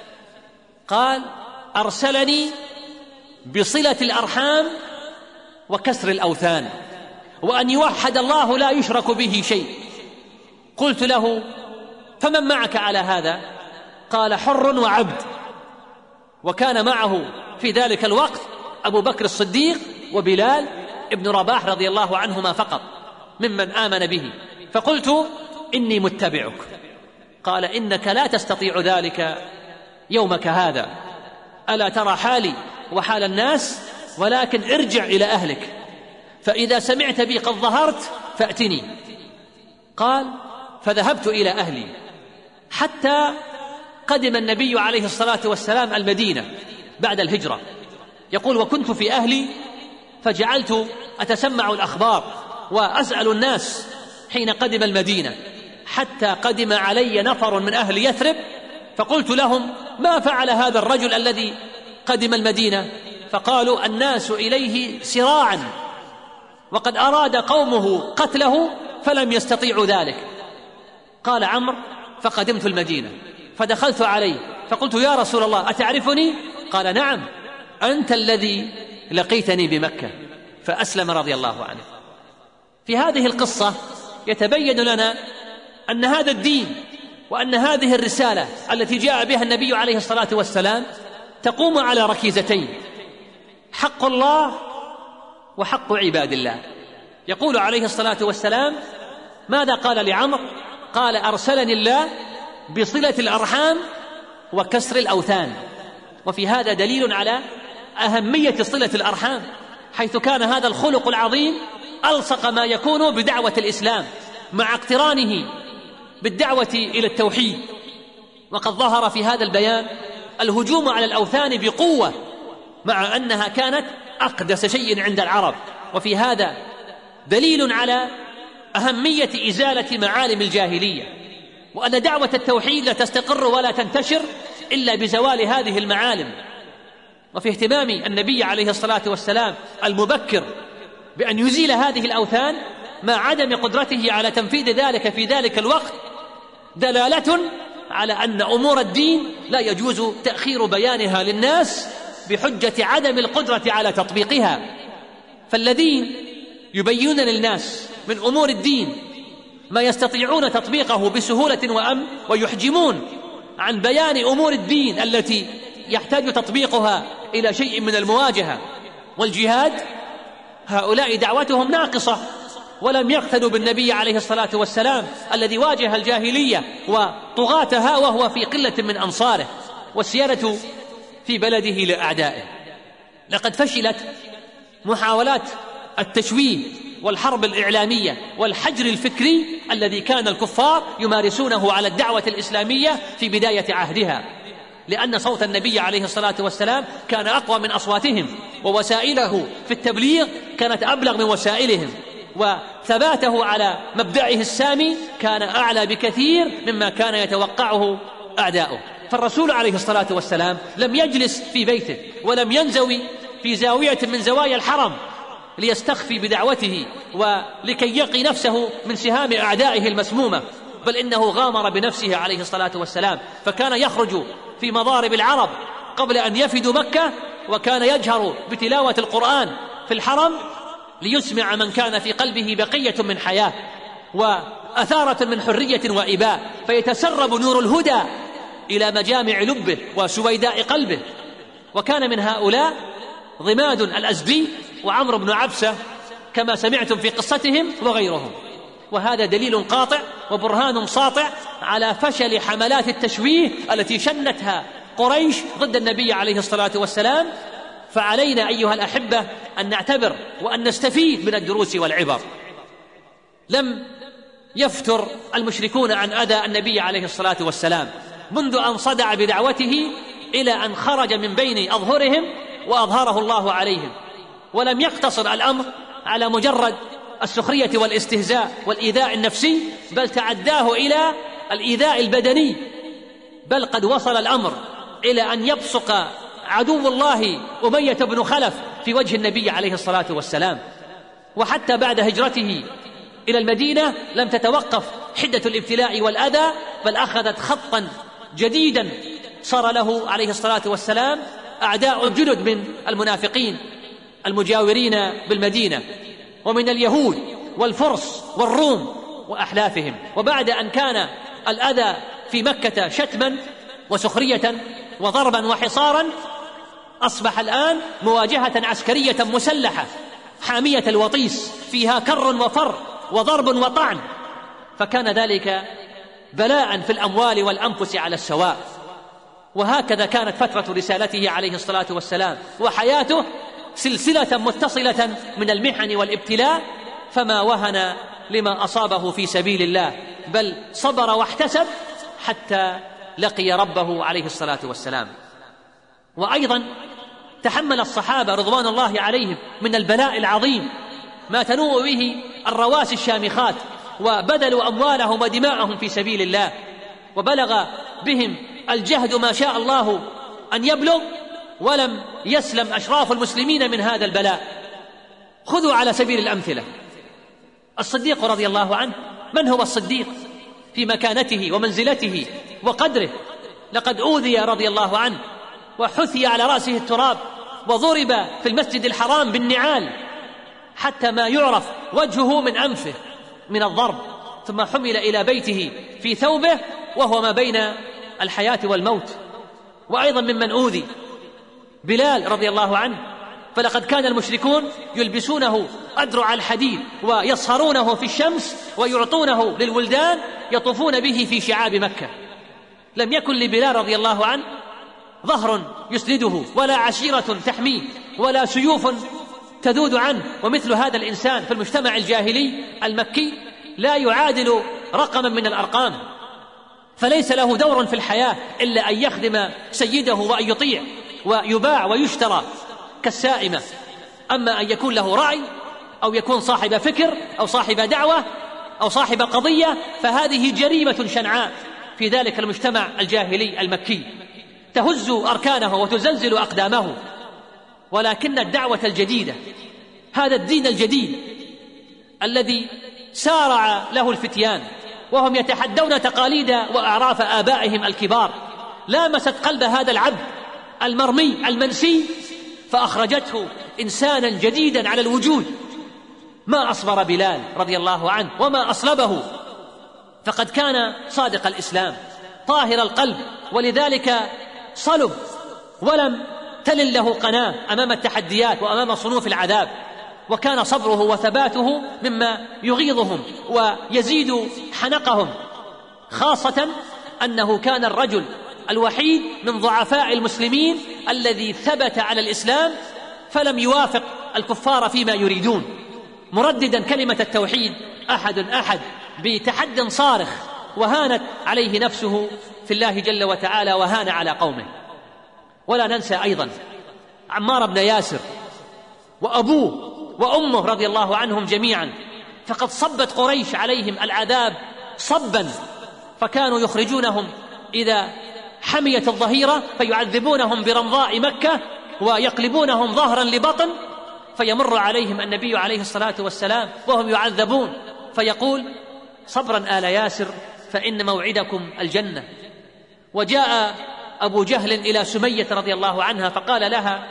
قال: أرسلني بصلة الأرحام وكسر الأوثان، وأن يوحد الله لا يشرك به شيء. قلت له: فمن معك على هذا؟ قال: حر وعبد. وكان معه في ذلك الوقت أبو بكر الصديق وبلال ابن رباح رضي الله عنهما فقط ممن آمن به. فقلت: إني متبعك. قال: إنك لا تستطيع ذلك يومك هذا، ألا ترى حالي وحال الناس؟ ولكن ارجع إلى أهلك، فإذا سمعت بي قد ظهرت فأتني. قال: فذهبت إلى أهلي حتى قدم النبي عليه الصلاة والسلام المدينة بعد الهجرة. يقول: وكنت في أهلي فجعلت أتسمع الأخبار وأسأل الناس حين قدم المدينة، حتى قدم علي نفر من أهل يثرب، فقلت لهم: ما فعل هذا الرجل الذي قدم المدينة؟ فقالوا: الناس إليه سراعا، وقد أراد قومه قتله فلم يستطيعوا ذلك. قال عمرو: فقدمت المدينة فدخلت عليه فقلت: يا رسول الله أتعرفني؟ قال: نعم، أنت الذي لقيتني بمكة. فأسلم رضي الله عنه. في هذه القصة يتبين لنا أن هذا الدين وأن هذه الرسالة التي جاء بها النبي عليه الصلاة والسلام تقوم على ركيزتين: حق الله وحق عباد الله. يقول عليه الصلاة والسلام: ماذا قال لعمرو؟ قال أرسلني الله بصلة الأرحام وكسر الأوثان. وفي هذا دليل على أهمية صلة الأرحام، حيث كان هذا الخلق العظيم ألصق ما يكون بدعوة الإسلام مع اقترانه بالدعوة إلى التوحيد. وقد ظهر في هذا البيان الهجوم على الأوثان بقوة، مع أنها كانت أقدس شيء عند العرب. وفي هذا دليل على أهمية إزالة معالم الجاهلية، وأن دعوة التوحيد لا تستقر ولا تنتشر إلا بزوال هذه المعالم. وفي اهتمام النبي عليه الصلاة والسلام المبكر بأن يزيل هذه الأوثان مع عدم قدرته على تنفيذ ذلك في ذلك الوقت دلالة على أن أمور الدين لا يجوز تأخير بيانها للناس بحجة عدم القدرة على تطبيقها. فالذين يبينون للناس من أمور الدين ما يستطيعون تطبيقه بسهولة وأمن، ويحجمون عن بيان أمور الدين التي يحتاج تطبيقها إلى شيء من المواجهة والجهاد، هؤلاء دعوتهم ناقصة، ولم يقتدوا بالنبي عليه الصلاة والسلام الذي واجه الجاهلية وطغاتها وهو في قلة من أنصاره والسيادة في بلده لأعدائه. لقد فشلت محاولات التشويه والحرب الإعلامية والحجر الفكري الذي كان الكفار يمارسونه على الدعوة الإسلامية في بداية عهدها، لأن صوت النبي عليه الصلاة والسلام كان أقوى من أصواتهم، ووسائله في التبليغ كانت أبلغ من وسائلهم، وثباته على مبدأه السامي كان أعلى بكثير مما كان يتوقعه أعداؤه. فالرسول عليه الصلاة والسلام لم يجلس في بيته ولم ينزوي في زاوية من زوايا الحرم ليستخفي بدعوته ولكي يقي نفسه من سهام أعدائه المسمومة، بل إنه غامر بنفسه عليه الصلاة والسلام، فكان يخرج في مضارب العرب قبل أن يفدوا مكة، وكان يجهر بتلاوة القرآن في الحرم ليسمع من كان في قلبه بقية من حياة وأثارة من حرية وإباء، فيتسرب نور الهدى إلى مجامع لبه وسويداء قلبه. وكان من هؤلاء ضماد الأزدي وعمرو بن عبسة كما سمعتم في قصتهم وغيرهم. وهذا دليل قاطع وبرهان ساطع على فشل حملات التشويه التي شنتها قريش ضد النبي عليه الصلاة والسلام. فعلينا أيها الأحبة أن نعتبر وأن نستفيد من الدروس والعبر. لم يفتر المشركون عن أذى النبي عليه الصلاة والسلام منذ أن صدع بدعوته إلى أن خرج من بين أظهرهم وأظهره الله عليهم، ولم يقتصر الأمر على مجرد السخرية والاستهزاء والإيذاء النفسي، بل تعداه إلى الإيذاء البدني، بل قد وصل الأمر إلى أن يبصق عدو الله أمية بن خلف في وجه النبي عليه الصلاة والسلام. وحتى بعد هجرته إلى المدينة لم تتوقف حدة الابتلاء والأذى، بل أخذت خطا جديدا صار له عليه الصلاة والسلام أعداء جدد من المنافقين المجاورين بالمدينة ومن اليهود والفرس والروم وأحلافهم. وبعد أن كان الأذى في مكة شتما وسخرية وضربا وحصارا، أصبح الآن مواجهة عسكرية مسلحة حامية الوطيس فيها كر وفر وضرب وطعن، فكان ذلك بلاء في الأموال والأنفس على السواء. وهكذا كانت فترة رسالته عليه الصلاة والسلام وحياته سلسلة متصلة من المحن والابتلاء، فما وهن لما أصابه في سبيل الله، بل صبر واحتسب حتى لقي ربه عليه الصلاة والسلام. وأيضا تحمل الصحابة رضوان الله عليهم من البلاء العظيم ما تنوء به الرواسي الشامخات، وبذلوا أموالهم ودماءهم في سبيل الله، وبلغ بهم الجهد ما شاء الله أن يبلغ، ولم يسلم أشراف المسلمين من هذا البلاء. خذوا على سبيل الأمثلة الصديق رضي الله عنه. من هو الصديق في مكانته ومنزلته وقدره؟ لقد أوذي رضي الله عنه وحثي على رأسه التراب وضرب في المسجد الحرام بالنعال حتى ما يعرف وجهه من أنفه من الضرب، ثم حمل إلى بيته في ثوبه وهو ما بين الحياة والموت. وأيضا ممن أوذي بلال رضي الله عنه، فلقد كان المشركون يلبسونه أدرع الحديد ويصهرونه في الشمس ويعطونه للولدان يطوفون به في شعاب مكة. لم يكن لبلال رضي الله عنه ظهر يسنده ولا عشيرة تحميه ولا سيوف تذود عنه، ومثل هذا الإنسان في المجتمع الجاهلي المكي لا يعادل رقما من الأرقام، فليس له دور في الحياة إلا أن يخدم سيده وأن يطيع ويباع ويشترى كالسائمة. أما أن يكون له رأي أو يكون صاحب فكر أو صاحب دعوة أو صاحب قضية فهذه جريمة شنعاء في ذلك المجتمع الجاهلي المكي تهز أركانه وتزلزل أقدامه. ولكن الدعوة الجديدة، هذا الدين الجديد الذي سارع له الفتيان وهم يتحدون تقاليد وأعراف آبائهم الكبار، لامست قلب هذا العبد المرمي المنسي فأخرجته إنسانا جديدا على الوجود. ما أصبر بلال رضي الله عنه وما أصلبه، فقد كان صادق الإسلام طاهر القلب، ولذلك صلب ولم تلل له قناة أمام التحديات وأمام صنوف العذاب، وكان صبره وثباته مما يغيظهم ويزيد حنقهم، خاصة أنه كان الرجل الوحيد من ضعفاء المسلمين الذي ثبت على الإسلام فلم يوافق الكفار فيما يريدون، مرددا كلمة التوحيد أحد أحد بتحد صارخ، وهانت عليه نفسه في الله جل وتعالى وهان على قومه. ولا ننسى أيضا عمار بن ياسر وأبوه وأمه رضي الله عنهم جميعا، فقد صبت قريش عليهم العذاب صبا، فكانوا يخرجونهم إذا حميت الظهيرة فيعذبونهم برمضاء مكة ويقلبونهم ظهرا لبطن، فيمر عليهم النبي عليه الصلاة والسلام وهم يعذبون فيقول: صبرا آل ياسر فإن موعدكم الجنة. وجاء أبو جهل إلى سمية رضي الله عنها فقال لها: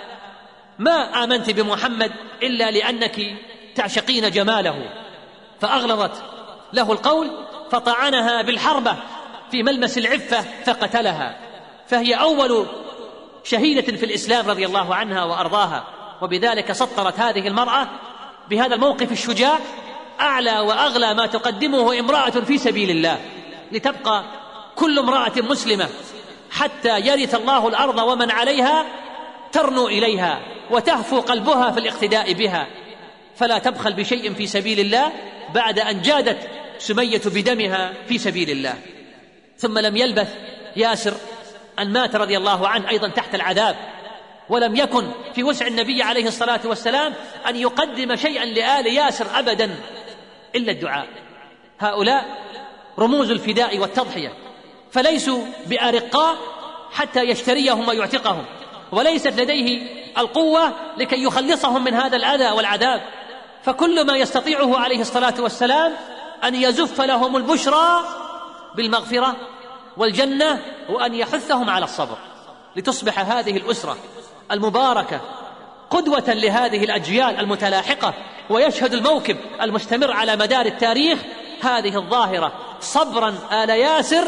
ما آمنت بمحمد إلا لأنك تعشقين جماله، فأغلظت له القول فطعنها بالحربة في ملمس العفة فقتلها، فهي أول شهيدة في الإسلام رضي الله عنها وأرضاها. وبذلك سطرت هذه المرأة بهذا الموقف الشجاع أعلى وأغلى ما تقدمه امرأة في سبيل الله، لتبقى كل امرأة مسلمة حتى يرث الله الأرض ومن عليها ترنو إليها وتهفو قلبها في الاقتداء بها، فلا تبخل بشيء في سبيل الله بعد أن جادت سمية بدمها في سبيل الله. ثم لم يلبث ياسر أن مات رضي الله عنه أيضا تحت العذاب، ولم يكن في وسع النبي عليه الصلاة والسلام أن يقدم شيئا لآل ياسر أبدا إلا الدعاء. هؤلاء رموز الفداء والتضحية، فليسوا بأرقاء حتى يشتريهم ويعتقهم، وليست لديه القوة لكي يخلصهم من هذا الأذى والعذاب، فكل ما يستطيعه عليه الصلاة والسلام أن يزف لهم البشرى بالمغفرة والجنة وأن يحثهم على الصبر، لتصبح هذه الأسرة المباركة قدوة لهذه الأجيال المتلاحقة، ويشهد الموكب المستمر على مدار التاريخ هذه الظاهرة: صبرا آل ياسر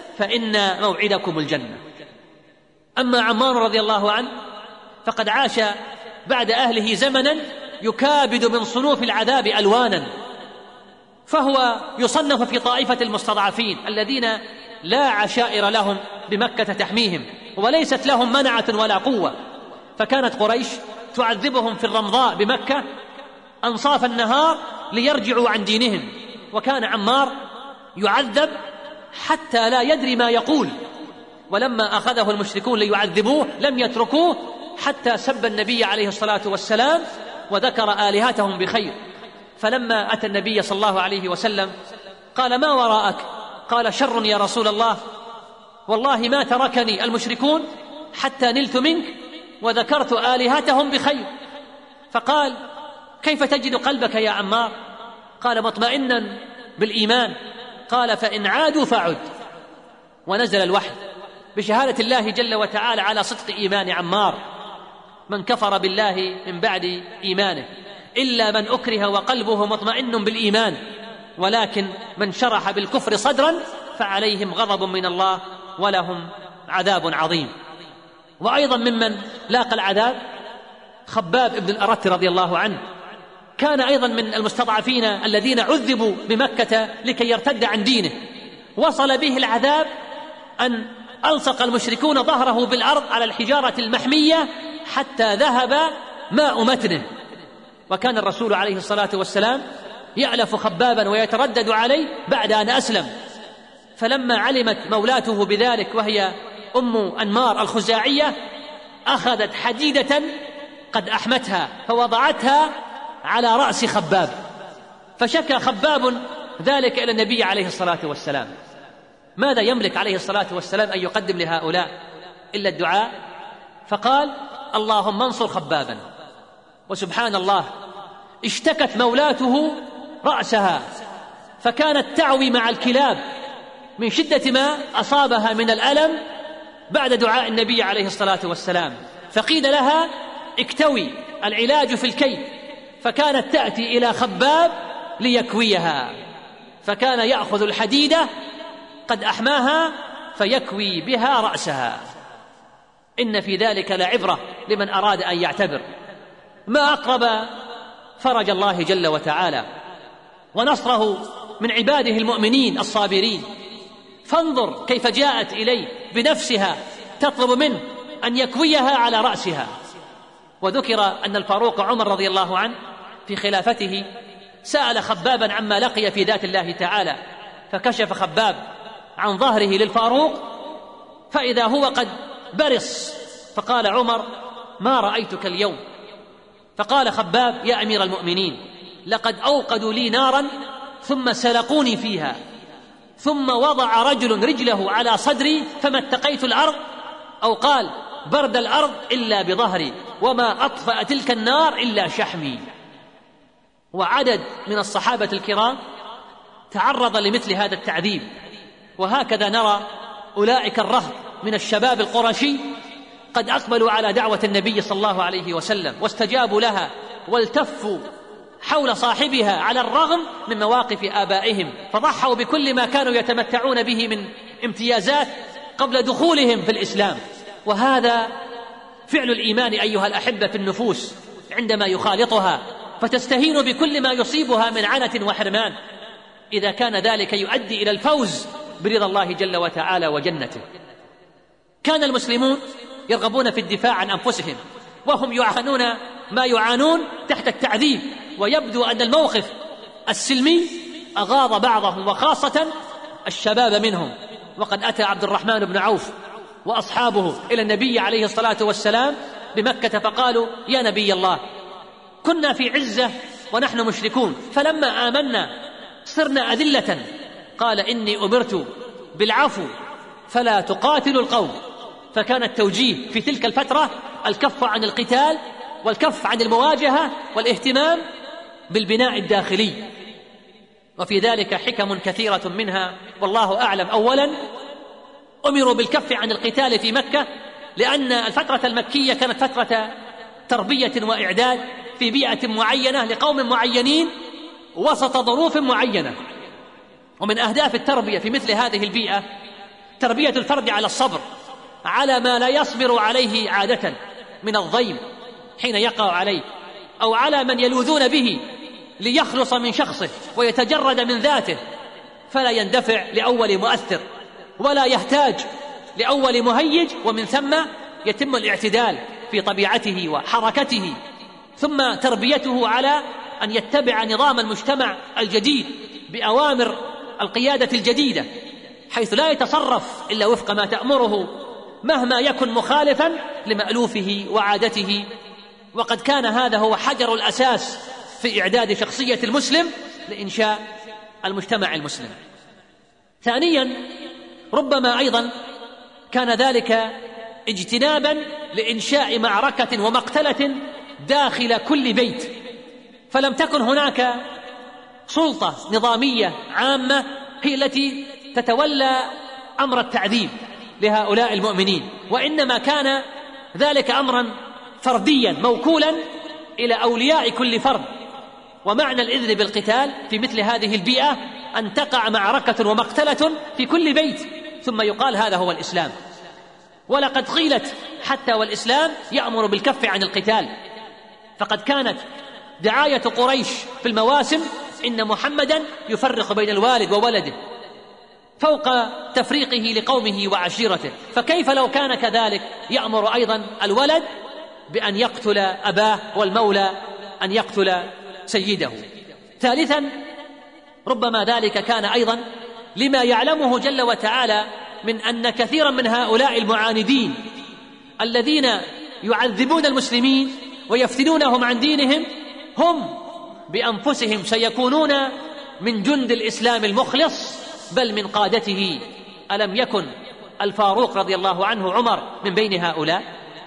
فإن موعدكم الجنة. أما عمار رضي الله عنه فقد عاش بعد أهله زمنا يكابد من صنوف العذاب ألوانا، فهو يصنف في طائفة المستضعفين الذين لا عشائر لهم بمكة تحميهم وليست لهم منعة ولا قوة، فكانت قريش تعذبهم في الرمضاء بمكة أنصاف النهار ليرجعوا عن دينهم، وكان عمار يعذب حتى لا يدري ما يقول، ولما أخذه المشركون ليعذبوه لم يتركوه حتى سب النبي عليه الصلاة والسلام وذكر آلهتهم بخير. فلما أتى النبي صلى الله عليه وسلم قال: ما وراءك؟ قال: شر يا رسول الله، والله ما تركني المشركون حتى نلت منك وذكرت آلهتهم بخير. فقال: كيف تجد قلبك يا عمار؟ قال: مطمئنا بالإيمان. قال: فإن عادوا فعد. ونزل الوحي بشهادة الله جل وتعالى على صدق إيمان عمار: من كفر بالله من بعد إيمانه إلا من أكره وقلبه مطمئن بالإيمان، ولكن من شرح بالكفر صدرا فعليهم غضب من الله ولهم عذاب عظيم. وأيضا ممن لاقى العذاب خباب بن الأرت رضي الله عنه، كان أيضا من المستضعفين الذين عذبوا بمكة لكي يرتد عن دينه، وصل به العذاب أن ألصق المشركون ظهره بالأرض على الحجارة المحمية حتى ذهب ماء متنه. وكان الرسول عليه الصلاة والسلام يألف خبابا ويتردد عليه بعد أن أسلم، فلما علمت مولاته بذلك وهي أم أنمار الخزاعية أخذت حديدة قد أحمتها فوضعتها على رأس خباب، فشكى خباب ذلك إلى النبي عليه الصلاة والسلام. ماذا يملك عليه الصلاة والسلام أن يقدم لهؤلاء إلا الدعاء؟ فقال: اللهم انصر خبابا. وسبحان الله، اشتكت مولاته رأسها فكانت تعوي مع الكلاب من شدة ما أصابها من الألم بعد دعاء النبي عليه الصلاة والسلام، فقيل لها: اكتوي، العلاج في الكي. فكانت تأتي إلى خباب ليكويها، فكان يأخذ الحديدة قد أحماها فيكوي بها رأسها. إن في ذلك لعبرة لمن أراد أن يعتبر. ما أقرب فرج الله جل وتعالى ونصره من عباده المؤمنين الصابرين. فانظر كيف جاءت إليه بنفسها تطلب منه أن يكويها على رأسها. وذكر أن الفاروق عمر رضي الله عنه في خلافته سأل خبابا عما لقي في ذات الله تعالى، فكشف خباب عن ظهره للفاروق فإذا هو قد برص، فقال عمر: ما رأيتك اليوم. فقال خباب: يا أمير المؤمنين، لقد أوقدوا لي نارا ثم سلقوني فيها، ثم وضع رجل رجله على صدري فما اتقيت الأرض، أو قال برد الأرض إلا بظهري، وما أطفأ تلك النار إلا شحمي. وعدد من الصحابة الكرام تعرض لمثل هذا التعذيب. وهكذا نرى أولئك الرهط من الشباب القرشي قد أقبلوا على دعوة النبي صلى الله عليه وسلم واستجابوا لها والتفوا حول صاحبها على الرغم من مواقف آبائهم، فضحوا بكل ما كانوا يتمتعون به من امتيازات قبل دخولهم في الإسلام. وهذا فعل الإيمان أيها الأحبة في النفوس عندما يخالطها فتستهين بكل ما يصيبها من عنة وحرمان، إذا كان ذلك يؤدي إلى الفوز برضا الله جل وتعالى وجنته. كان المسلمون يرغبون في الدفاع عن أنفسهم وهم يعانون ما يعانون تحت التعذيب، ويبدو أن الموقف السلمي أغاض بعضهم وخاصة الشباب منهم. وقد أتى عبد الرحمن بن عوف وأصحابه إلى النبي عليه الصلاة والسلام بمكة فقالوا: يا نبي الله، كنا في عزة ونحن مشركون، فلما آمنا صرنا أذلة. قال: إني أمرت بالعفو فلا تقاتلوا القوم. فكان التوجيه في تلك الفترة الكف عن القتال والكف عن المواجهة والاهتمام بالبناء الداخلي، وفي ذلك حكم كثيرة منها والله أعلم. أولا، أمروا بالكف عن القتال في مكة لأن الفترة المكية كانت فترة تربية وإعداد في بيئة معينة لقوم معينين وسط ظروف معينة. ومن أهداف التربية في مثل هذه البيئة تربية الفرد على الصبر على ما لا يصبر عليه عادة من الضيم حين يقع عليه، أو على من يلوذون به ليخلص من شخصه ويتجرد من ذاته، فلا يندفع لأول مؤثر ولا يحتاج لأول مهيج، ومن ثم يتم الاعتدال في طبيعته وحركته. ثم تربيته على أن يتبع نظام المجتمع الجديد بأوامر القيادة الجديدة، حيث لا يتصرف إلا وفق ما تأمره مهما يكن مخالفا لمألوفه وعادته. وقد كان هذا هو حجر الأساس في إعداد شخصية المسلم لإنشاء المجتمع المسلم. ثانيا، ربما أيضا كان ذلك اجتنابا لإنشاء معركة ومقتلة داخل كل بيت، فلم تكن هناك سلطة نظامية عامة هي التي تتولى أمر التعذيب لهؤلاء المؤمنين، وإنما كان ذلك أمرا فرديا موكولا إلى أولياء كل فرد. ومعنى الإذن بالقتال في مثل هذه البيئة أن تقع معركة ومقتلة في كل بيت ثم يقال هذا هو الإسلام. ولقد قيلت حتى والإسلام يأمر بالكف عن القتال، فقد كانت دعاية قريش في المواسم إن محمدا يفرق بين الوالد وولده فوق تفريقه لقومه وعشيرته، فكيف لو كان كذلك يأمر أيضا الولد بأن يقتل أباه والمولى أن يقتل سيده. ثالثا ربما ذلك كان أيضا لما يعلمه جل وتعالى من أن كثيرا من هؤلاء المعاندين الذين يعذبون المسلمين ويفتنونهم عن دينهم هم بأنفسهم سيكونون من جند الإسلام المخلص بل من قادته. ألم يكن الفاروق رضي الله عنه عمر من بين هؤلاء؟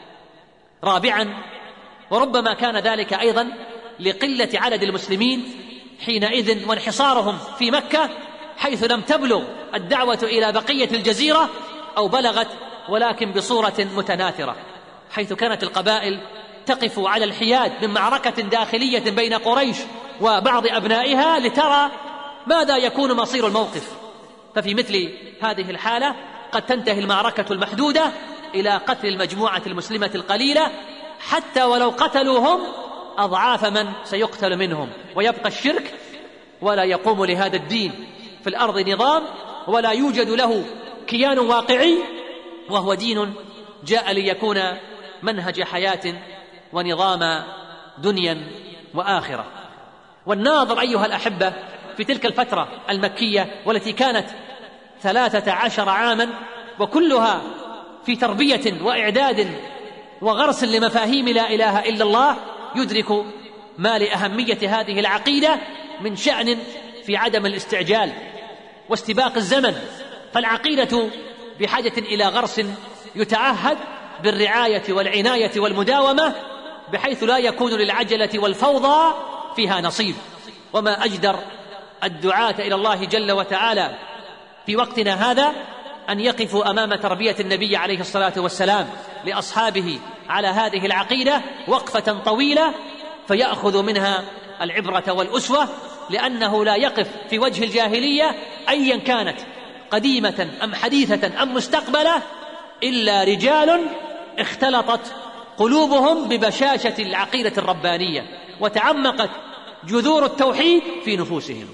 رابعا وربما كان ذلك أيضا لقلة عدد المسلمين حينئذ وانحصارهم في مكة، حيث لم تبلغ الدعوة إلى بقية الجزيرة أو بلغت ولكن بصورة متناثرة، حيث كانت القبائل تقف على الحياد من معركة داخلية بين قريش وبعض أبنائها لترى ماذا يكون مصير الموقف. ففي مثل هذه الحالة قد تنتهي المعركة المحدودة إلى قتل المجموعة المسلمة القليلة، حتى ولو قتلوا هم أضعاف من سيقتل منهم، ويبقى الشرك ولا يقوم لهذا الدين في الأرض نظام ولا يوجد له كيان واقعي، وهو دين جاء ليكون منهج حياة ونظام دنيا وآخرة. والناظر أيها الأحبة في تلك الفترة المكية والتي كانت ثلاثة عشر عاما وكلها في تربية وإعداد وغرس لمفاهيم لا إله إلا الله، يدرك ما لأهمية هذه العقيدة من شأن في عدم الاستعجال واستباق الزمن. فالعقيدة بحاجة إلى غرس يتعهد بالرعاية والعناية والمداومة، بحيث لا يكون للعجلة والفوضى فيها نصيب. وما أجدر الدعاة إلى الله جل وتعالى في وقتنا هذا أن يقفوا أمام تربية النبي عليه الصلاة والسلام لأصحابه على هذه العقيدة وقفة طويلة فيأخذ منها العبرة والأسوة، لأنه لا يقف في وجه الجاهلية أيا كانت قديمة أم حديثة أم مستقبلة إلا رجال اختلطت قلوبهم ببشاشة العقيدة الربانية وتعمقت جذور التوحيد في نفوسهم.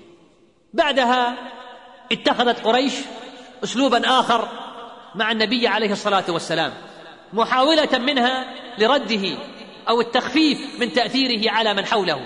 بعدها اتخذت قريش أسلوبا آخر مع النبي عليه الصلاة والسلام، محاولة منها لرده أو التخفيف من تأثيره على من حوله،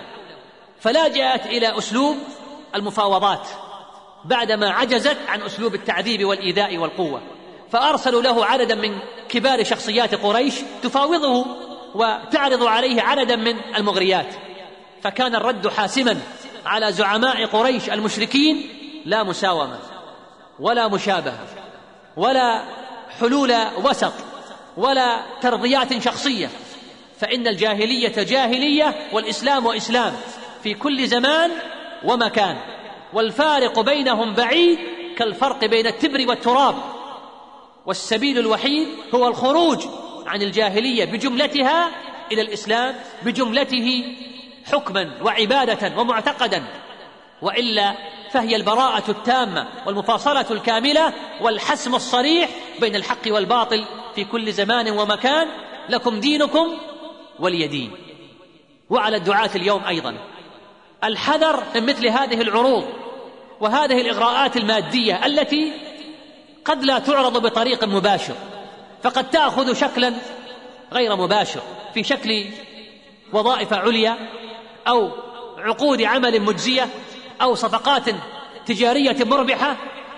فلاجأت إلى أسلوب المفاوضات بعدما عجزت عن أسلوب التعذيب والإيذاء والقوة، فأرسلوا له عددا من كبار شخصيات قريش تفاوضه وتعرض عليه عددا من المغريات، فكان الرد حاسما على زعماء قريش المشركين: لا مساومة ولا مشابهة ولا حلول وسط ولا ترضيات شخصية، فإن الجاهلية جاهلية والإسلام إسلام في كل زمان ومكان، والفارق بينهم بعيد كالفرق بين التبر والتراب، والسبيل الوحيد هو الخروج عن الجاهلية بجملتها إلى الإسلام بجملته حكما وعبادة ومعتقدا، وإلا فهي البراءة التامة والمفاصلة الكاملة والحسم الصريح بين الحق والباطل في كل زمان ومكان، لكم دينكم ولي دين. وعلى الدعاة اليوم أيضا الحذر من مثل هذه العروض وهذه الإغراءات المادية التي قد لا تعرض بطريق مباشر، فقد تأخذ شكلا غير مباشر في شكل وظائف عليا أو عقود عمل مجزية أو صفقات تجارية مربحة،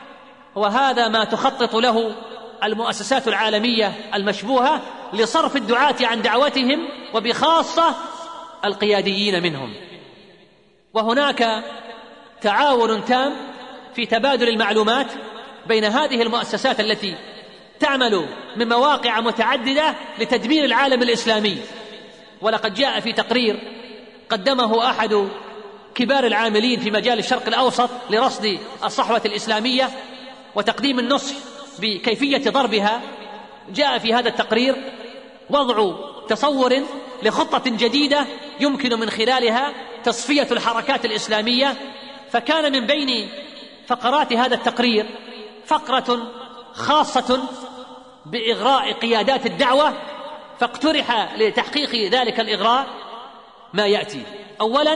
وهذا ما تخطط له المؤسسات العالمية المشبوهة لصرف الدعاة عن دعوتهم وبخاصة القياديين منهم. وهناك تعاون تام في تبادل المعلومات بين هذه المؤسسات التي تعمل من مواقع متعددة لتدمير العالم الإسلامي. ولقد جاء في تقرير قدمه أحد كبار العاملين في مجال الشرق الأوسط لرصد الصحوة الإسلامية وتقديم النصح بكيفية ضربها، جاء في هذا التقرير وضع تصور لخطة جديدة يمكن من خلالها تصفية الحركات الإسلامية. فكان من بين فقرات هذا التقرير فقرة خاصة بإغراء قيادات الدعوة، فاقترح لتحقيق ذلك الإغراء ما يأتي. أولا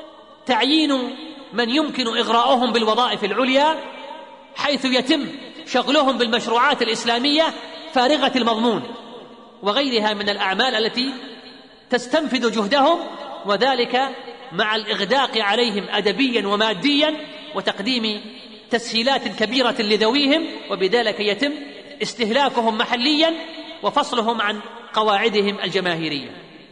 تعيين من يمكن إغراؤهم بالوظائف العليا، حيث يتم شغلهم بالمشروعات الإسلامية فارغة المضمون وغيرها من الأعمال التي تستنفذ جهدهم، وذلك مع الإغداق عليهم أدبيا وماديا وتقديم تسهيلات كبيرة لذويهم، وبذلك يتم استهلاكهم محليا وفصلهم عن قواعدهم الجماهيرية.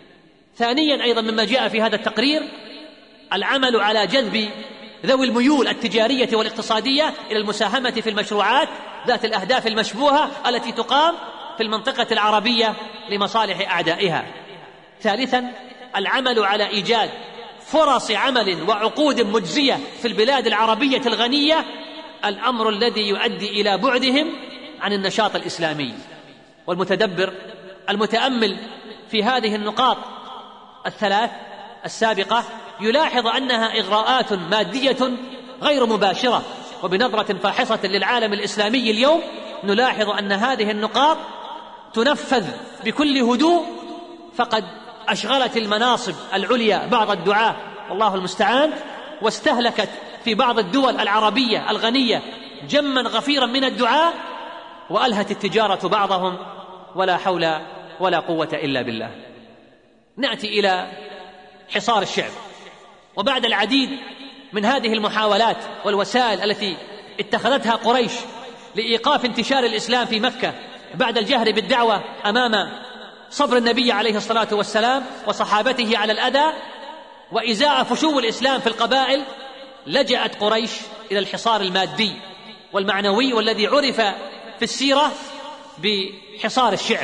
ثانيا أيضا مما جاء في هذا التقرير العمل على جذب ذوي الميول التجارية والاقتصادية إلى المساهمة في المشروعات ذات الأهداف المشبوهة التي تقام في المنطقة العربية لمصالح أعدائها. ثالثا العمل على إيجاد فرص عمل وعقود مجزية في البلاد العربية الغنية، الأمر الذي يؤدي إلى بعدهم عن النشاط الإسلامي. والمتدبر المتأمل في هذه النقاط الثلاث السابقة يلاحظ أنها إغراءات مادية غير مباشرة. وبنظرة فاحصة للعالم الإسلامي اليوم نلاحظ أن هذه النقاط تنفذ بكل هدوء، فقد أشغلت المناصب العليا بعض الدعاة والله المستعان، واستهلكت في بعض الدول العربية الغنية جما غفيرا من الدعاة، وألهت التجارة بعضهم، ولا حول ولا قوة إلا بالله. نأتي إلى حصار الشعب. وبعد العديد من هذه المحاولات والوسائل التي اتخذتها قريش لإيقاف انتشار الإسلام في مكة بعد الجهر بالدعوة أمام صبر النبي عليه الصلاة والسلام وصحابته على الأذى وإزاء فشو الإسلام في القبائل، لجأت قريش إلى الحصار المادي والمعنوي، والذي عرف في السيرة بحصار الشعب.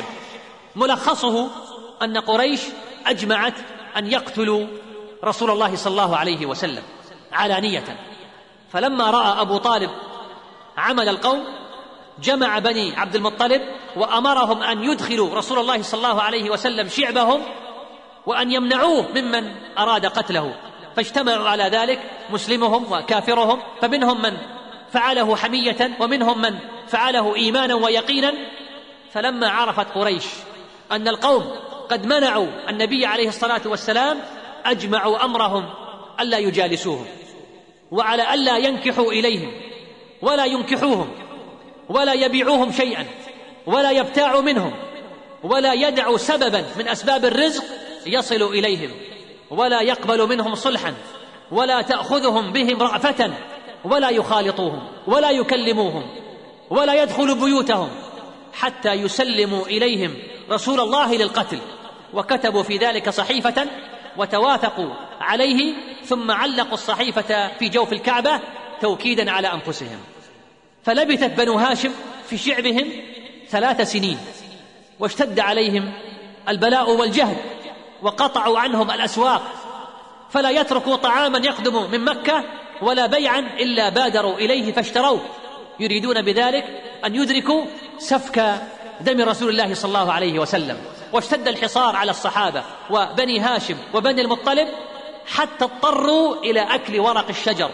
ملخصه أن قريش أجمعت أن يقتلوا رسول الله صلى الله عليه وسلم علانية، فلما رأى أبو طالب عمل القوم جمع بني عبد المطلب وأمرهم أن يدخلوا رسول الله صلى الله عليه وسلم شعبهم وأن يمنعوه ممن أراد قتله، فاجتمعوا على ذلك مسلمهم وكافرهم، فمنهم من فعله حمية ومنهم من فعله إيمانا ويقينا. فلما عرفت قريش أن القوم قد منعوا النبي عليه الصلاة والسلام أجمعوا أمرهم ألا يجالسوهم، وعلى ألا ينكحوا إليهم ولا ينكحوهم ولا يبيعوهم شيئا ولا يبتاعوا منهم ولا يدعوا سببا من أسباب الرزق يصل إليهم، ولا يقبل منهم صلحا ولا تأخذهم بهم رأفة ولا يخالطوهم ولا يكلموهم ولا يدخل بيوتهم حتى يسلموا إليهم رسول الله للقتل. وكتبوا في ذلك صحيفة وتواثقوا عليه، ثم علقوا الصحيفة في جوف الكعبة توكيدا على أنفسهم. فلبثت بنو هاشم في شعبهم ثلاث سنين، واشتد عليهم البلاء والجهد، وقطعوا عنهم الأسواق، فلا يتركوا طعاما يقدم من مكة ولا بيعا إلا بادروا إليه فاشتروه، يريدون بذلك أن يدركوا سفك دم رسول الله صلى الله عليه وسلم. واشتد الحصار على الصحابة وبني هاشم وبني المطلب حتى اضطروا إلى أكل ورق الشجر،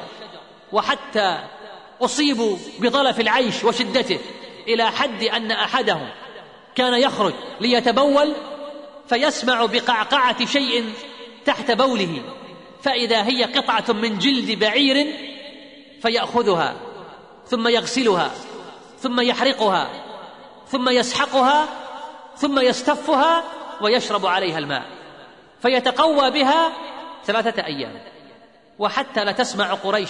وحتى أصيبوا بضلف العيش وشدته، إلى حد أن أحدهم كان يخرج ليتبول فيسمع بقعقعة شيء تحت بوله، فإذا هي قطعة من جلد بعير، فيأخذها ثم يغسلها ثم يحرقها ثم يسحقها ثم يستفها ويشرب عليها الماء، فيتقوى بها ثلاثة أيام. وحتى لا تسمع قريش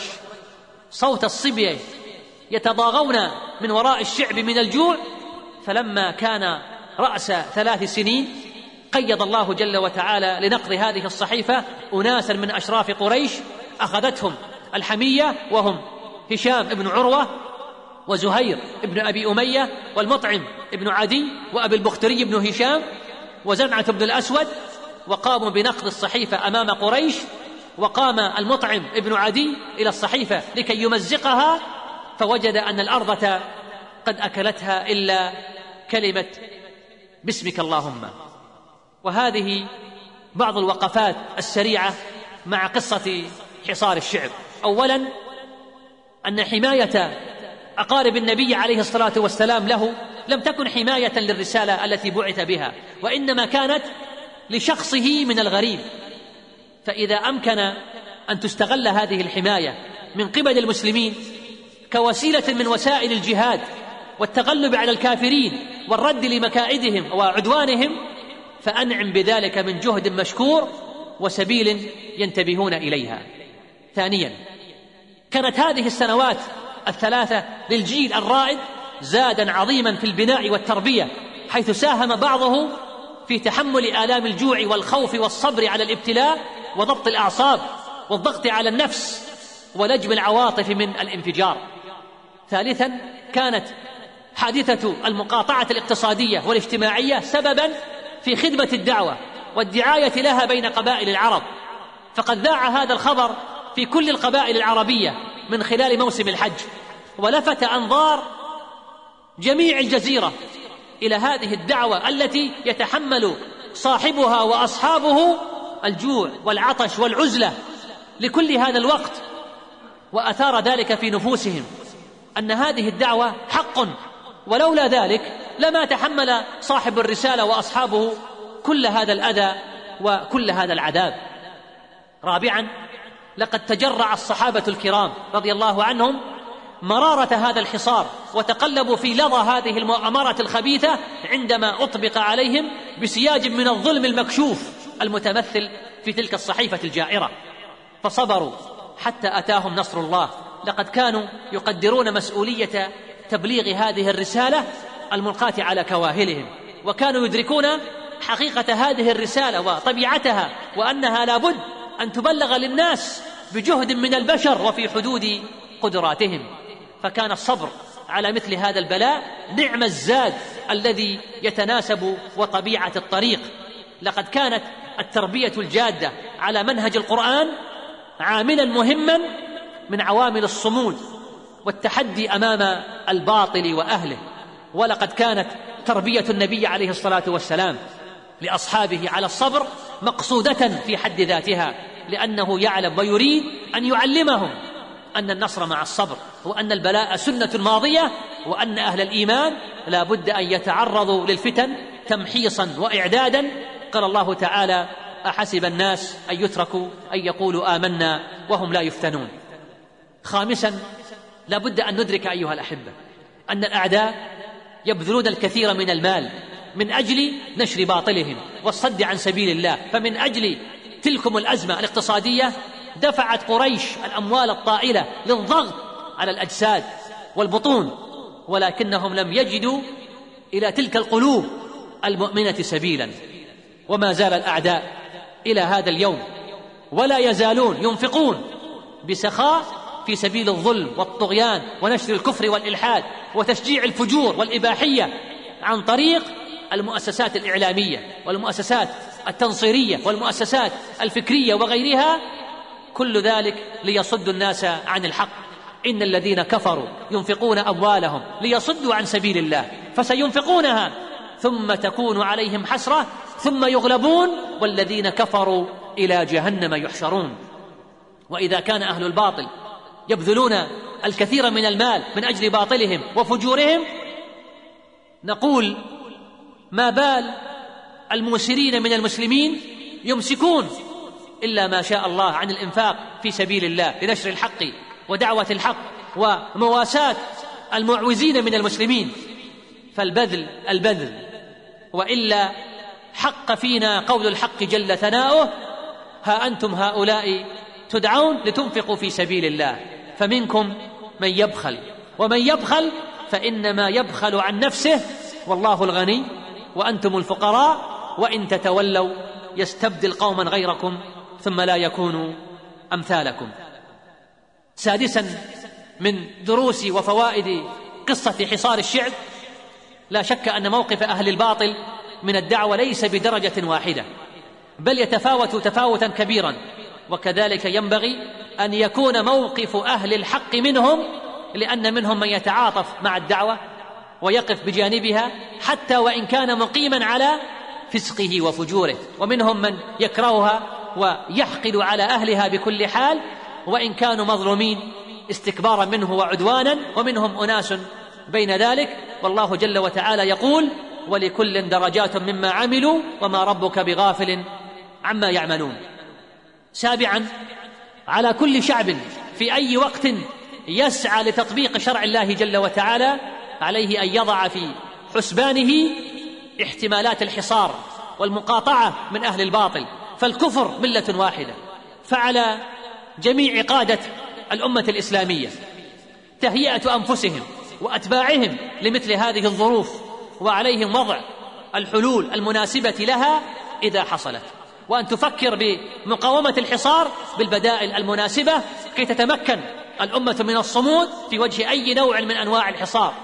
صوت الصبية يتضاغون من وراء الشعب من الجوع. فلما كان رأس ثلاث سنين قيض الله جل وتعالى لنقض هذه الصحيفة أناسا من أشراف قريش، أخذتهم الحمية، وهم هشام بن عروة وزهير بن أبي أمية والمطعم بن عدي وأبي البختري بن هشام وزمعة بن الأسود، وقاموا بنقض الصحيفة أمام قريش. وقام المطعم بن عدي إلى الصحيفة لكي يمزقها، فوجد أن الأرض قد أكلتها إلا كلمة باسمك اللهم. وهذه بعض الوقفات السريعة مع قصة حصار الشعب. أولا أن حماية أقارب النبي عليه الصلاة والسلام له لم تكن حماية للرسالة التي بعث بها، وإنما كانت لشخصه من الغريب، فإذا أمكن أن تستغل هذه الحماية من قبل المسلمين كوسيلة من وسائل الجهاد والتغلب على الكافرين والرد لمكائدهم وعدوانهم، فأنعم بذلك من جهد مشكور وسبيل ينتبهون إليها. ثانيا، كانت هذه السنوات الثلاثة للجيل الرائد زادا عظيما في البناء والتربية، حيث ساهم بعضه في تحمل آلام الجوع والخوف والصبر على الابتلاء وضبط الأعصاب والضغط على النفس ولجم العواطف من الانفجار. ثالثا، كانت حادثة المقاطعة الاقتصادية والاجتماعية سببا في خدمة الدعوة والدعاية لها بين قبائل العرب، فقد ذاع هذا الخبر في كل القبائل العربية من خلال موسم الحج، ولفت أنظار جميع الجزيرة إلى هذه الدعوة التي يتحمل صاحبها وأصحابه الجوع والعطش والعزلة لكل هذا الوقت، وأثار ذلك في نفوسهم أن هذه الدعوة حق، ولولا ذلك لما تحمل صاحب الرسالة وأصحابه كل هذا الأذى وكل هذا العذاب. رابعا، لقد تجرع الصحابة الكرام رضي الله عنهم مرارة هذا الحصار وتقلبوا في لظى هذه المؤامرة الخبيثة عندما أطبق عليهم بسياج من الظلم المكشوف المتمثل في تلك الصحيفة الجائرة، فصبروا حتى أتاهم نصر الله. لقد كانوا يقدرون مسؤولية تبليغ هذه الرسالة الملقاة على كواهلهم، وكانوا يدركون حقيقة هذه الرسالة وطبيعتها، وأنها لابد أن تبلغ للناس بجهد من البشر وفي حدود قدراتهم. فكان الصبر على مثل هذا البلاء نعم الزاد الذي يتناسب وطبيعة الطريق. لقد كانت التربية الجادة على منهج القرآن عاملا مهما من عوامل الصمود والتحدي أمام الباطل وأهله، ولقد كانت تربية النبي عليه الصلاة والسلام لأصحابه على الصبر مقصودة في حد ذاتها، لأنه يعلم ويريد أن يعلمهم أن النصر مع الصبر، وأن البلاء سنة ماضية، وأن أهل الإيمان لا بد أن يتعرضوا للفتن تمحيصا وإعدادا. قال الله تعالى: أحسب الناس أن يتركوا أن يقولوا آمنا وهم لا يفتنون. خامسا، لا بد أن ندرك أيها الأحبة أن الأعداء يبذلون الكثير من المال من أجل نشر باطلهم والصد عن سبيل الله، فمن أجل تلكم الأزمة الاقتصادية دفعت قريش الأموال الطائلة للضغط على الأجساد والبطون، ولكنهم لم يجدوا إلى تلك القلوب المؤمنة سبيلا. وما زال الأعداء إلى هذا اليوم ولا يزالون ينفقون بسخاء في سبيل الظلم والطغيان ونشر الكفر والإلحاد وتشجيع الفجور والإباحية عن طريق المؤسسات الإعلامية والمؤسسات التنصيرية والمؤسسات الفكرية وغيرها، كل ذلك ليصدوا الناس عن الحق. إن الذين كفروا ينفقون أموالهم ليصدوا عن سبيل الله فسينفقونها ثم تكون عليهم حسرة ثم يغلبون والذين كفروا إلى جهنم يحشرون. وإذا كان أهل الباطل يبذلون الكثير من المال من أجل باطلهم وفجورهم، نقول ما بال الموسرين من المسلمين يمسكون إلا ما شاء الله عن الإنفاق في سبيل الله لنشر الحق ودعوة الحق ومواساة المعوزين من المسلمين. فالبذل البذل، وإلا حق فينا قول الحق جل ثناؤه: ها أنتم هؤلاء تدعون لتنفقوا في سبيل الله فمنكم من يبخل، ومن يبخل فإنما يبخل عن نفسه والله الغني وأنتم الفقراء وإن تتولوا يستبدل قوما غيركم ثم لا يكونوا أمثالكم. سادسا، من دروس وفوائد قصة حصار الشعب، لا شك أن موقف أهل الباطل من الدعوة ليس بدرجة واحدة، بل يتفاوت تفاوتا كبيرا، وكذلك ينبغي أن يكون موقف أهل الحق منهم، لأن منهم من يتعاطف مع الدعوة ويقف بجانبها حتى وإن كان مقيما على فسقه وفجوره، ومنهم من يكرهها ويحقد على أهلها بكل حال وإن كانوا مظلومين استكبارا منه وعدوانا، ومنهم أناس بين ذلك. والله جل وتعالى يقول: ولكل درجات مما عملوا وما ربك بغافل عما يعملون. سابعا، على كل شعب في أي وقت يسعى لتطبيق شرع الله جل وتعالى عليه أن يضع في حسبانه احتمالات الحصار والمقاطعة من أهل الباطل، فالكفر ملة واحدة. فعلى جميع قادة الأمة الإسلامية تهيئة أنفسهم وأتباعهم لمثل هذه الظروف، وعليهم وضع الحلول المناسبة لها إذا حصلت، وأن تفكر بمقاومة الحصار بالبدائل المناسبة كي تتمكن الأمة من الصمود في وجه أي نوع من أنواع الحصار.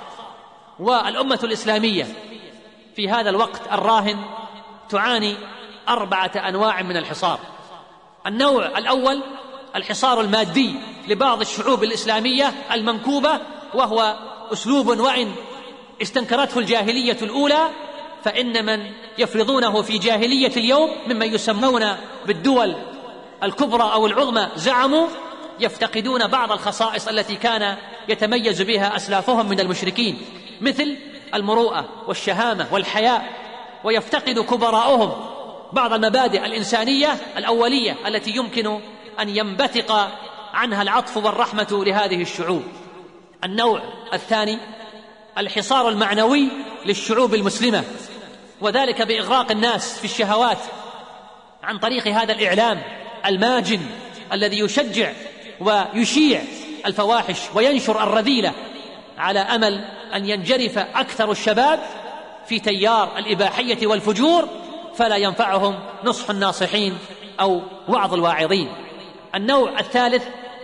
والأمة الإسلامية في هذا الوقت الراهن تعاني أربعة أنواع من الحصار. النوع الأول الحصار المادي لبعض الشعوب الإسلامية المنكوبة، وهو أسلوب وإن استنكرته الجاهلية الأولى فإن من يفرضونه في جاهلية اليوم ممن يسمون بالدول الكبرى أو العظمى زعموا يفتقدون بعض الخصائص التي كان يتميز بها أسلافهم من المشركين، مثل المروءة والشهامة والحياء، ويفتقد كبراؤهم بعض المبادئ الإنسانية الأولية التي يمكن أن ينبثق عنها العطف والرحمة لهذه الشعوب. النوع الثاني الحصار المعنوي للشعوب المسلمة، وذلك بإغراق الناس في الشهوات عن طريق هذا الإعلام الماجن الذي يشجع ويشيع الفواحش وينشر الرذيلة، على أمل أن ينجرف أكثر الشباب في تيار الإباحية والفجور فلا ينفعهم نصح الناصحين أو وعظ الواعظين. النوع الثالث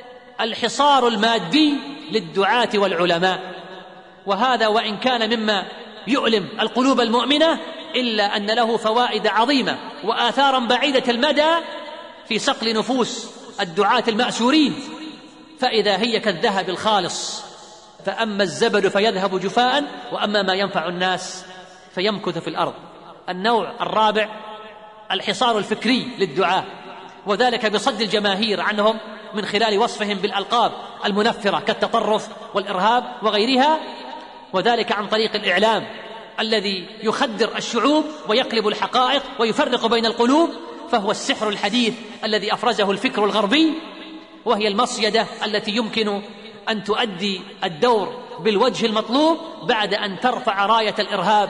الحصار المادي للدعاة والعلماء، وهذا وإن كان مما يؤلم القلوب المؤمنة إلا أن له فوائد عظيمة وآثارا بعيدة المدى في صقل نفوس الدعاة المأسورين، فإذا هي كالذهب الخالص، فأما الزبد فيذهب جفاء وأما ما ينفع الناس فيمكث في الأرض. النوع الرابع الحصار الفكري للدعاة، وذلك بصد الجماهير عنهم من خلال وصفهم بالألقاب المنفرة كالتطرف والإرهاب وغيرها، وذلك عن طريق الإعلام الذي يخدر الشعوب ويقلب الحقائق ويفرق بين القلوب، فهو السحر الحديث الذي أفرزه الفكر الغربي، وهي المصيدة التي يمكن أن تؤدي الدور بالوجه المطلوب بعد أن ترفع راية الإرهاب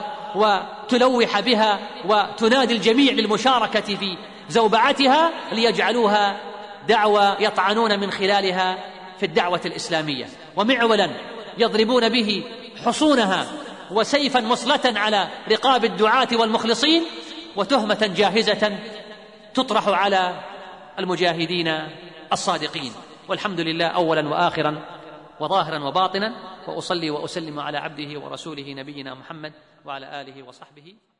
وتلوح بها وتنادي الجميع للمشاركة في زوبعتها ليجعلوها دعوة يطعنون من خلالها في الدعوة الإسلامية، ومعولا يضربون به حصونها، وسيفا مصلة على رقاب الدعاة والمخلصين، وتهمة جاهزة تطرح على المجاهدين الصادقين. والحمد لله أولا وآخرا وظاهرا وباطنا، وأصلي وأسلم على عبده ورسوله نبينا محمد وعلى آله وصحبه